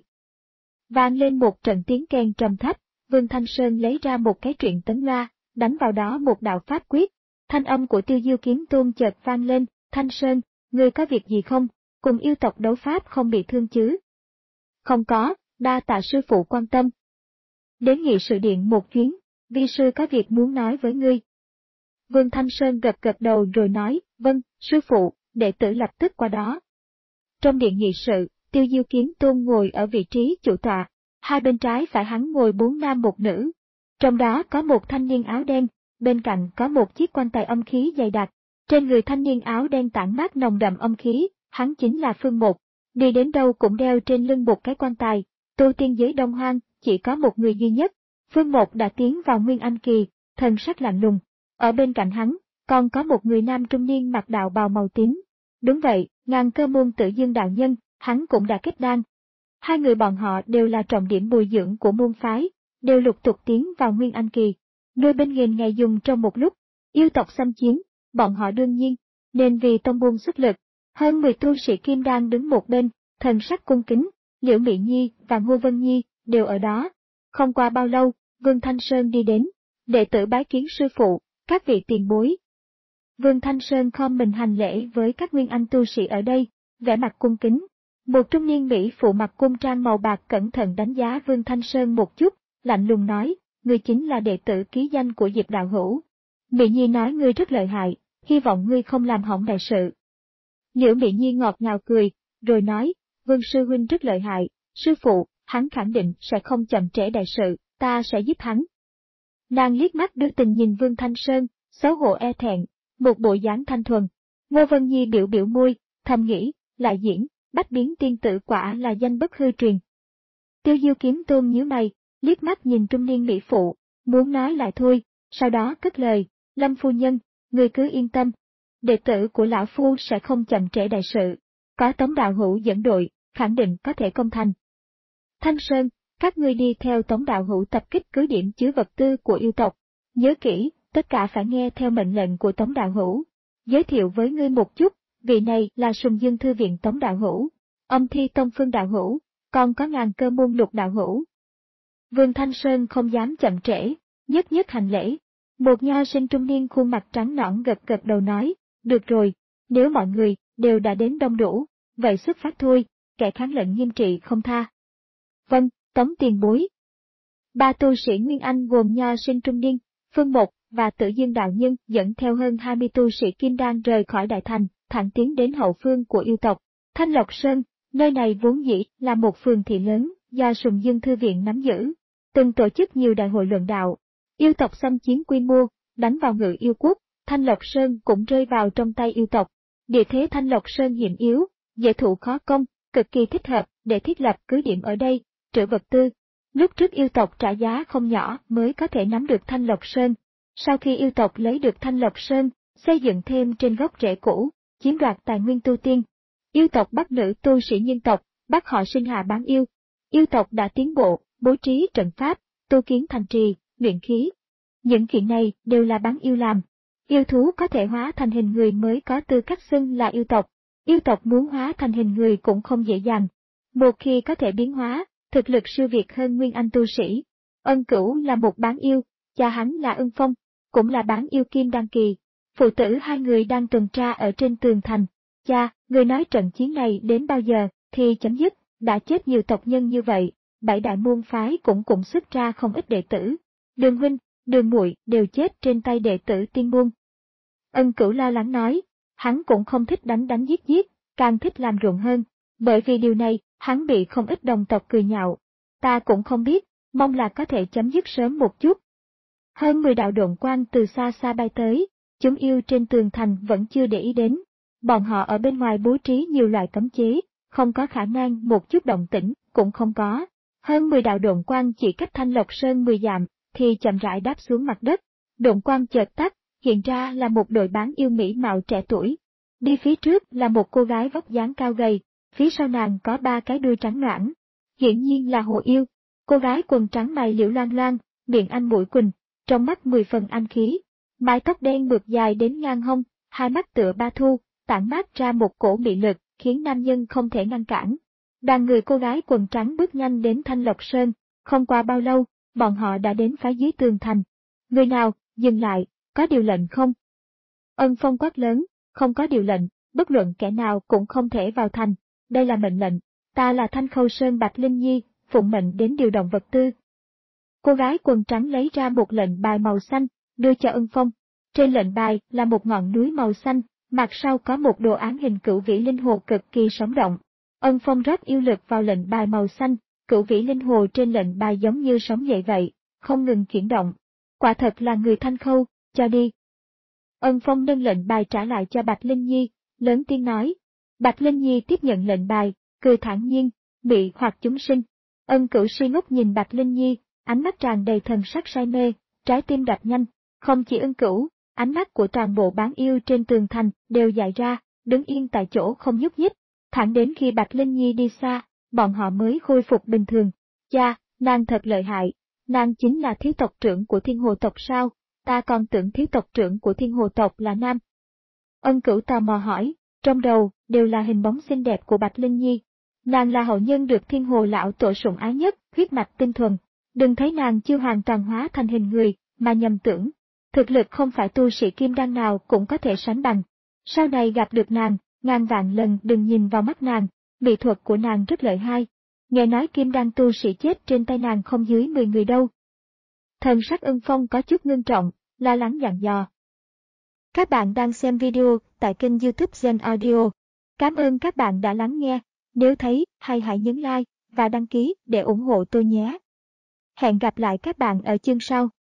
Vang lên một trận tiếng kèn trầm thấp, Vương Thanh Sơn lấy ra một cái truyện tấn loa, đánh vào đó một đạo pháp quyết. Thanh âm của Tiêu Diêu Kiếm Tôn chợt vang lên, Thanh Sơn, ngươi có việc gì không, cùng yêu tộc đấu pháp không bị thương chứ? Không có, đa tạ sư phụ quan tâm. Đến nghị sự điện một chuyến, vi sư có việc muốn nói với ngươi. Vương Thanh Sơn gật gật đầu rồi nói, vâng, sư phụ, đệ tử lập tức qua đó. Trong điện nghị sự, Tiêu Diêu Kiếm Tôn ngồi ở vị trí chủ tọa, hai bên trái phải hắn ngồi bốn nam một nữ. Trong đó có một thanh niên áo đen, bên cạnh có một chiếc quan tài âm khí dày đặc. Trên người thanh niên áo đen tản mát nồng đậm âm khí, hắn chính là Phương Một. Đi đến đâu cũng đeo trên lưng một cái quan tài. Tu tiên giới Đông Hoang chỉ có một người duy nhất. Phương Một đã tiến vào Nguyên Anh kỳ, thần sắc lạnh lùng. Ở bên cạnh hắn, còn có một người nam trung niên mặc đạo bào màu tím. Đúng vậy, Ngàn Cơ Môn Tử Dương đạo nhân, hắn cũng đã kết đan. Hai người bọn họ đều là trọng điểm bồi dưỡng của môn phái, đều lục tục tiến vào Nguyên Anh kỳ. Nuôi bên nghìn ngày dùng trong một lúc, yêu tộc xâm chiến, bọn họ đương nhiên, nên vì tông môn xuất lực. Hơn mười tu sĩ kim đan đứng một bên, thần sắc cung kính, Liễu Mị Nhi và Ngô Vân Nhi đều ở đó. Không qua bao lâu, Vương Thanh Sơn đi đến, đệ tử bái kiến sư phụ, các vị tiền bối. Vương Thanh Sơn khom mình hành lễ với các nguyên anh tu sĩ ở đây, vẻ mặt cung kính. Một trung niên mỹ phụ mặc cung trang màu bạc cẩn thận đánh giá Vương Thanh Sơn một chút, lạnh lùng nói, ngươi chính là đệ tử ký danh của Diệp đạo hữu. Mị Nhi nói ngươi rất lợi hại, hy vọng ngươi không làm hỏng đại sự. Liễu Mị Nhi ngọt ngào cười, rồi nói, Vương sư huynh rất lợi hại, sư phụ, hắn khẳng định sẽ không chậm trễ đại sự, ta sẽ giúp hắn. Nàng liếc mắt đưa tình nhìn Vương Thanh Sơn, xấu hổ e thẹn, một bộ dáng thanh thuần. Ngô Vân Nhi biểu biểu môi, thầm nghĩ, lại diễn, bách biến tiên tử quả là danh bất hư truyền. Tiêu Diêu Kiếm Tôn nhíu mày, liếc mắt nhìn trung niên mỹ phụ, muốn nói lại thôi, sau đó cất lời, Lâm phu nhân, người cứ yên tâm, đệ tử của lão phu sẽ không chậm trễ đại sự, có Tống đạo hữu dẫn đội, khẳng định có thể công thành. Thanh Sơn, các ngươi đi theo Tống đạo hữu tập kích cứ điểm chứa vật tư của yêu tộc, nhớ kỹ, tất cả phải nghe theo mệnh lệnh của Tống đạo hữu. Giới thiệu với ngươi một chút, vị này là Sùng Dương Thư viện Tống đạo hữu, Âm Thi Tông Phương đạo hữu, còn có Ngàn Cơ Môn Lục đạo hữu. Vương Thanh Sơn không dám chậm trễ, nhất nhất hành lễ. Một nho sinh trung niên khuôn mặt trắng nõn gật gật đầu nói, được rồi, nếu mọi người đều đã đến đông đủ, vậy xuất phát thôi, kẻ kháng lệnh nghiêm trị không tha. Vâng, Tống tiền bối. Ba tu sĩ Nguyên Anh gồm nho sinh trung niên, Phương Mộc và Tử Dương đạo nhân dẫn theo hơn hai mươi tu sĩ kim đan rời khỏi đại thành, thẳng tiến đến hậu phương của yêu tộc. Thanh Lộc Sơn, nơi này vốn dĩ là một phường thị lớn do Sùng Dương Thư viện nắm giữ, từng tổ chức nhiều đại hội luận đạo. Yêu tộc xâm chiếm quy mô, đánh vào Ngự Yêu Quốc, Thanh Lộc Sơn cũng rơi vào trong tay yêu tộc. Địa thế Thanh Lộc Sơn hiểm yếu, dễ thủ khó công, cực kỳ thích hợp để thiết lập cứ điểm ở đây, trữ vật tư. Lúc trước yêu tộc trả giá không nhỏ mới có thể nắm được Thanh Lộc Sơn. Sau khi yêu tộc lấy được Thanh Lộc Sơn, xây dựng thêm trên gốc rễ cũ, chiếm đoạt tài nguyên tu tiên. Yêu tộc bắt nữ tu sĩ nhân tộc, bắt họ sinh hạ bán yêu. Yêu tộc đã tiến bộ, bố trí trận pháp, tu kiến thành trì, luyện khí. Những chuyện này đều là bán yêu làm. Yêu thú có thể hóa thành hình người mới có tư cách xưng là yêu tộc. Yêu tộc muốn hóa thành hình người cũng không dễ dàng. Một khi có thể biến hóa, thực lực siêu việt hơn nguyên anh tu sĩ. Ân Cửu là một bán yêu, cha hắn là Ân Phong, cũng là bán yêu kim đan kỳ. Phụ tử hai người đang tuần tra ở trên tường thành. Cha, người nói trận chiến này đến bao giờ thì chấm dứt, đã chết nhiều tộc nhân như vậy, bảy đại môn phái cũng cũng xuất ra không ít đệ tử. Đường huynh, Đường muội đều chết trên tay đệ tử tiên môn. Ân Cửu lo lắng nói, hắn cũng không thích đánh đánh giết giết, càng thích làm ruộng hơn, bởi vì điều này, hắn bị không ít đồng tộc cười nhạo. Ta cũng không biết, mong là có thể chấm dứt sớm một chút. Hơn mười đạo độn quang từ xa xa bay tới, chúng yêu trên tường thành vẫn chưa để ý đến. Bọn họ ở bên ngoài bố trí nhiều loại cấm chế, không có khả năng một chút động tĩnh, cũng không có. Hơn mười đạo độn quang chỉ cách Thanh Lộc Sơn mười dặm, thì chậm rãi đáp xuống mặt đất. Độn quang chợt tắt, hiện ra là một đội bán yêu mỹ mạo trẻ tuổi. Đi phía trước là một cô gái vóc dáng cao gầy, phía sau nàng có ba cái đuôi trắng noãn. Hiển nhiên là hồ yêu. Cô gái quần trắng mày liễu loang loang, miệng anh mũi quỳnh, trong mắt mười phần anh khí. Mái tóc đen mượt dài đến ngang hông, hai mắt tựa ba thu, tản mát ra một cổ mị lực, khiến nam nhân không thể ngăn cản. Đoàn người cô gái quần trắng bước nhanh đến Thanh Lộc Sơn, không qua bao lâu, bọn họ đã đến phá dưới tường thành. Người nào, dừng lại, có điều lệnh không? Ân Phong quát lớn, không có điều lệnh, bất luận kẻ nào cũng không thể vào thành, đây là mệnh lệnh, ta là Thanh Khâu Sơn Bạch Linh Nhi, phụng mệnh đến điều động vật tư. Cô gái quần trắng lấy ra một lệnh bài màu xanh, đưa cho Ân Phong. Trên lệnh bài là một ngọn núi màu xanh, mặt sau có một đồ án hình cửu vĩ linh hồ cực kỳ sống động. Ân Phong rót yêu lực vào lệnh bài màu xanh, cửu vĩ linh hồ trên lệnh bài giống như sống dậy vậy, không ngừng chuyển động. Quả thật là người Thanh Khâu, cho đi. Ân Phong nâng lệnh bài trả lại cho Bạch Linh Nhi, lớn tiếng nói. Bạch Linh Nhi tiếp nhận lệnh bài, cười thản nhiên, bị hoặc chúng sinh. Ân Cửu si ngốc nhìn Bạch Linh Nhi, ánh mắt tràn đầy thần sắc say mê, trái tim đập nhanh. Không chỉ Ân Cửu, Ánh mắt của toàn bộ bán yêu trên tường thành đều dại ra, đứng yên tại chỗ không nhúc nhích. Thẳng đến khi Bạch Linh Nhi đi xa, bọn họ mới khôi phục bình thường. Cha, nàng thật lợi hại, nàng chính là thiếu tộc trưởng của Thiên Hồ tộc sao, ta còn tưởng thiếu tộc trưởng của Thiên Hồ tộc là nam. Ân Cửu tò mò hỏi, trong đầu đều là hình bóng xinh đẹp của Bạch Linh Nhi. Nàng là hậu nhân được Thiên Hồ lão tổ sủng ái nhất, huyết mạch tinh thuần. Đừng thấy nàng chưa hoàn toàn hóa thành hình người, mà nhầm tưởng. Thực lực không phải tu sĩ kim đan nào cũng có thể sánh bằng. Sau này gặp được nàng, ngàn vạn lần đừng nhìn vào mắt nàng, mỹ thuật của nàng rất lợi hại. Nghe nói kim đan tu sĩ chết trên tay nàng không dưới mười người đâu. Thần sắc Ưng Phong có chút ngưng trọng, lo lắng dặn dò. Các bạn đang xem video tại kênh YouTube Gen Audio. Cảm ơn các bạn đã lắng nghe. Nếu thấy hay hãy nhấn like và đăng ký để ủng hộ tôi nhé. Hẹn gặp lại các bạn ở chương sau.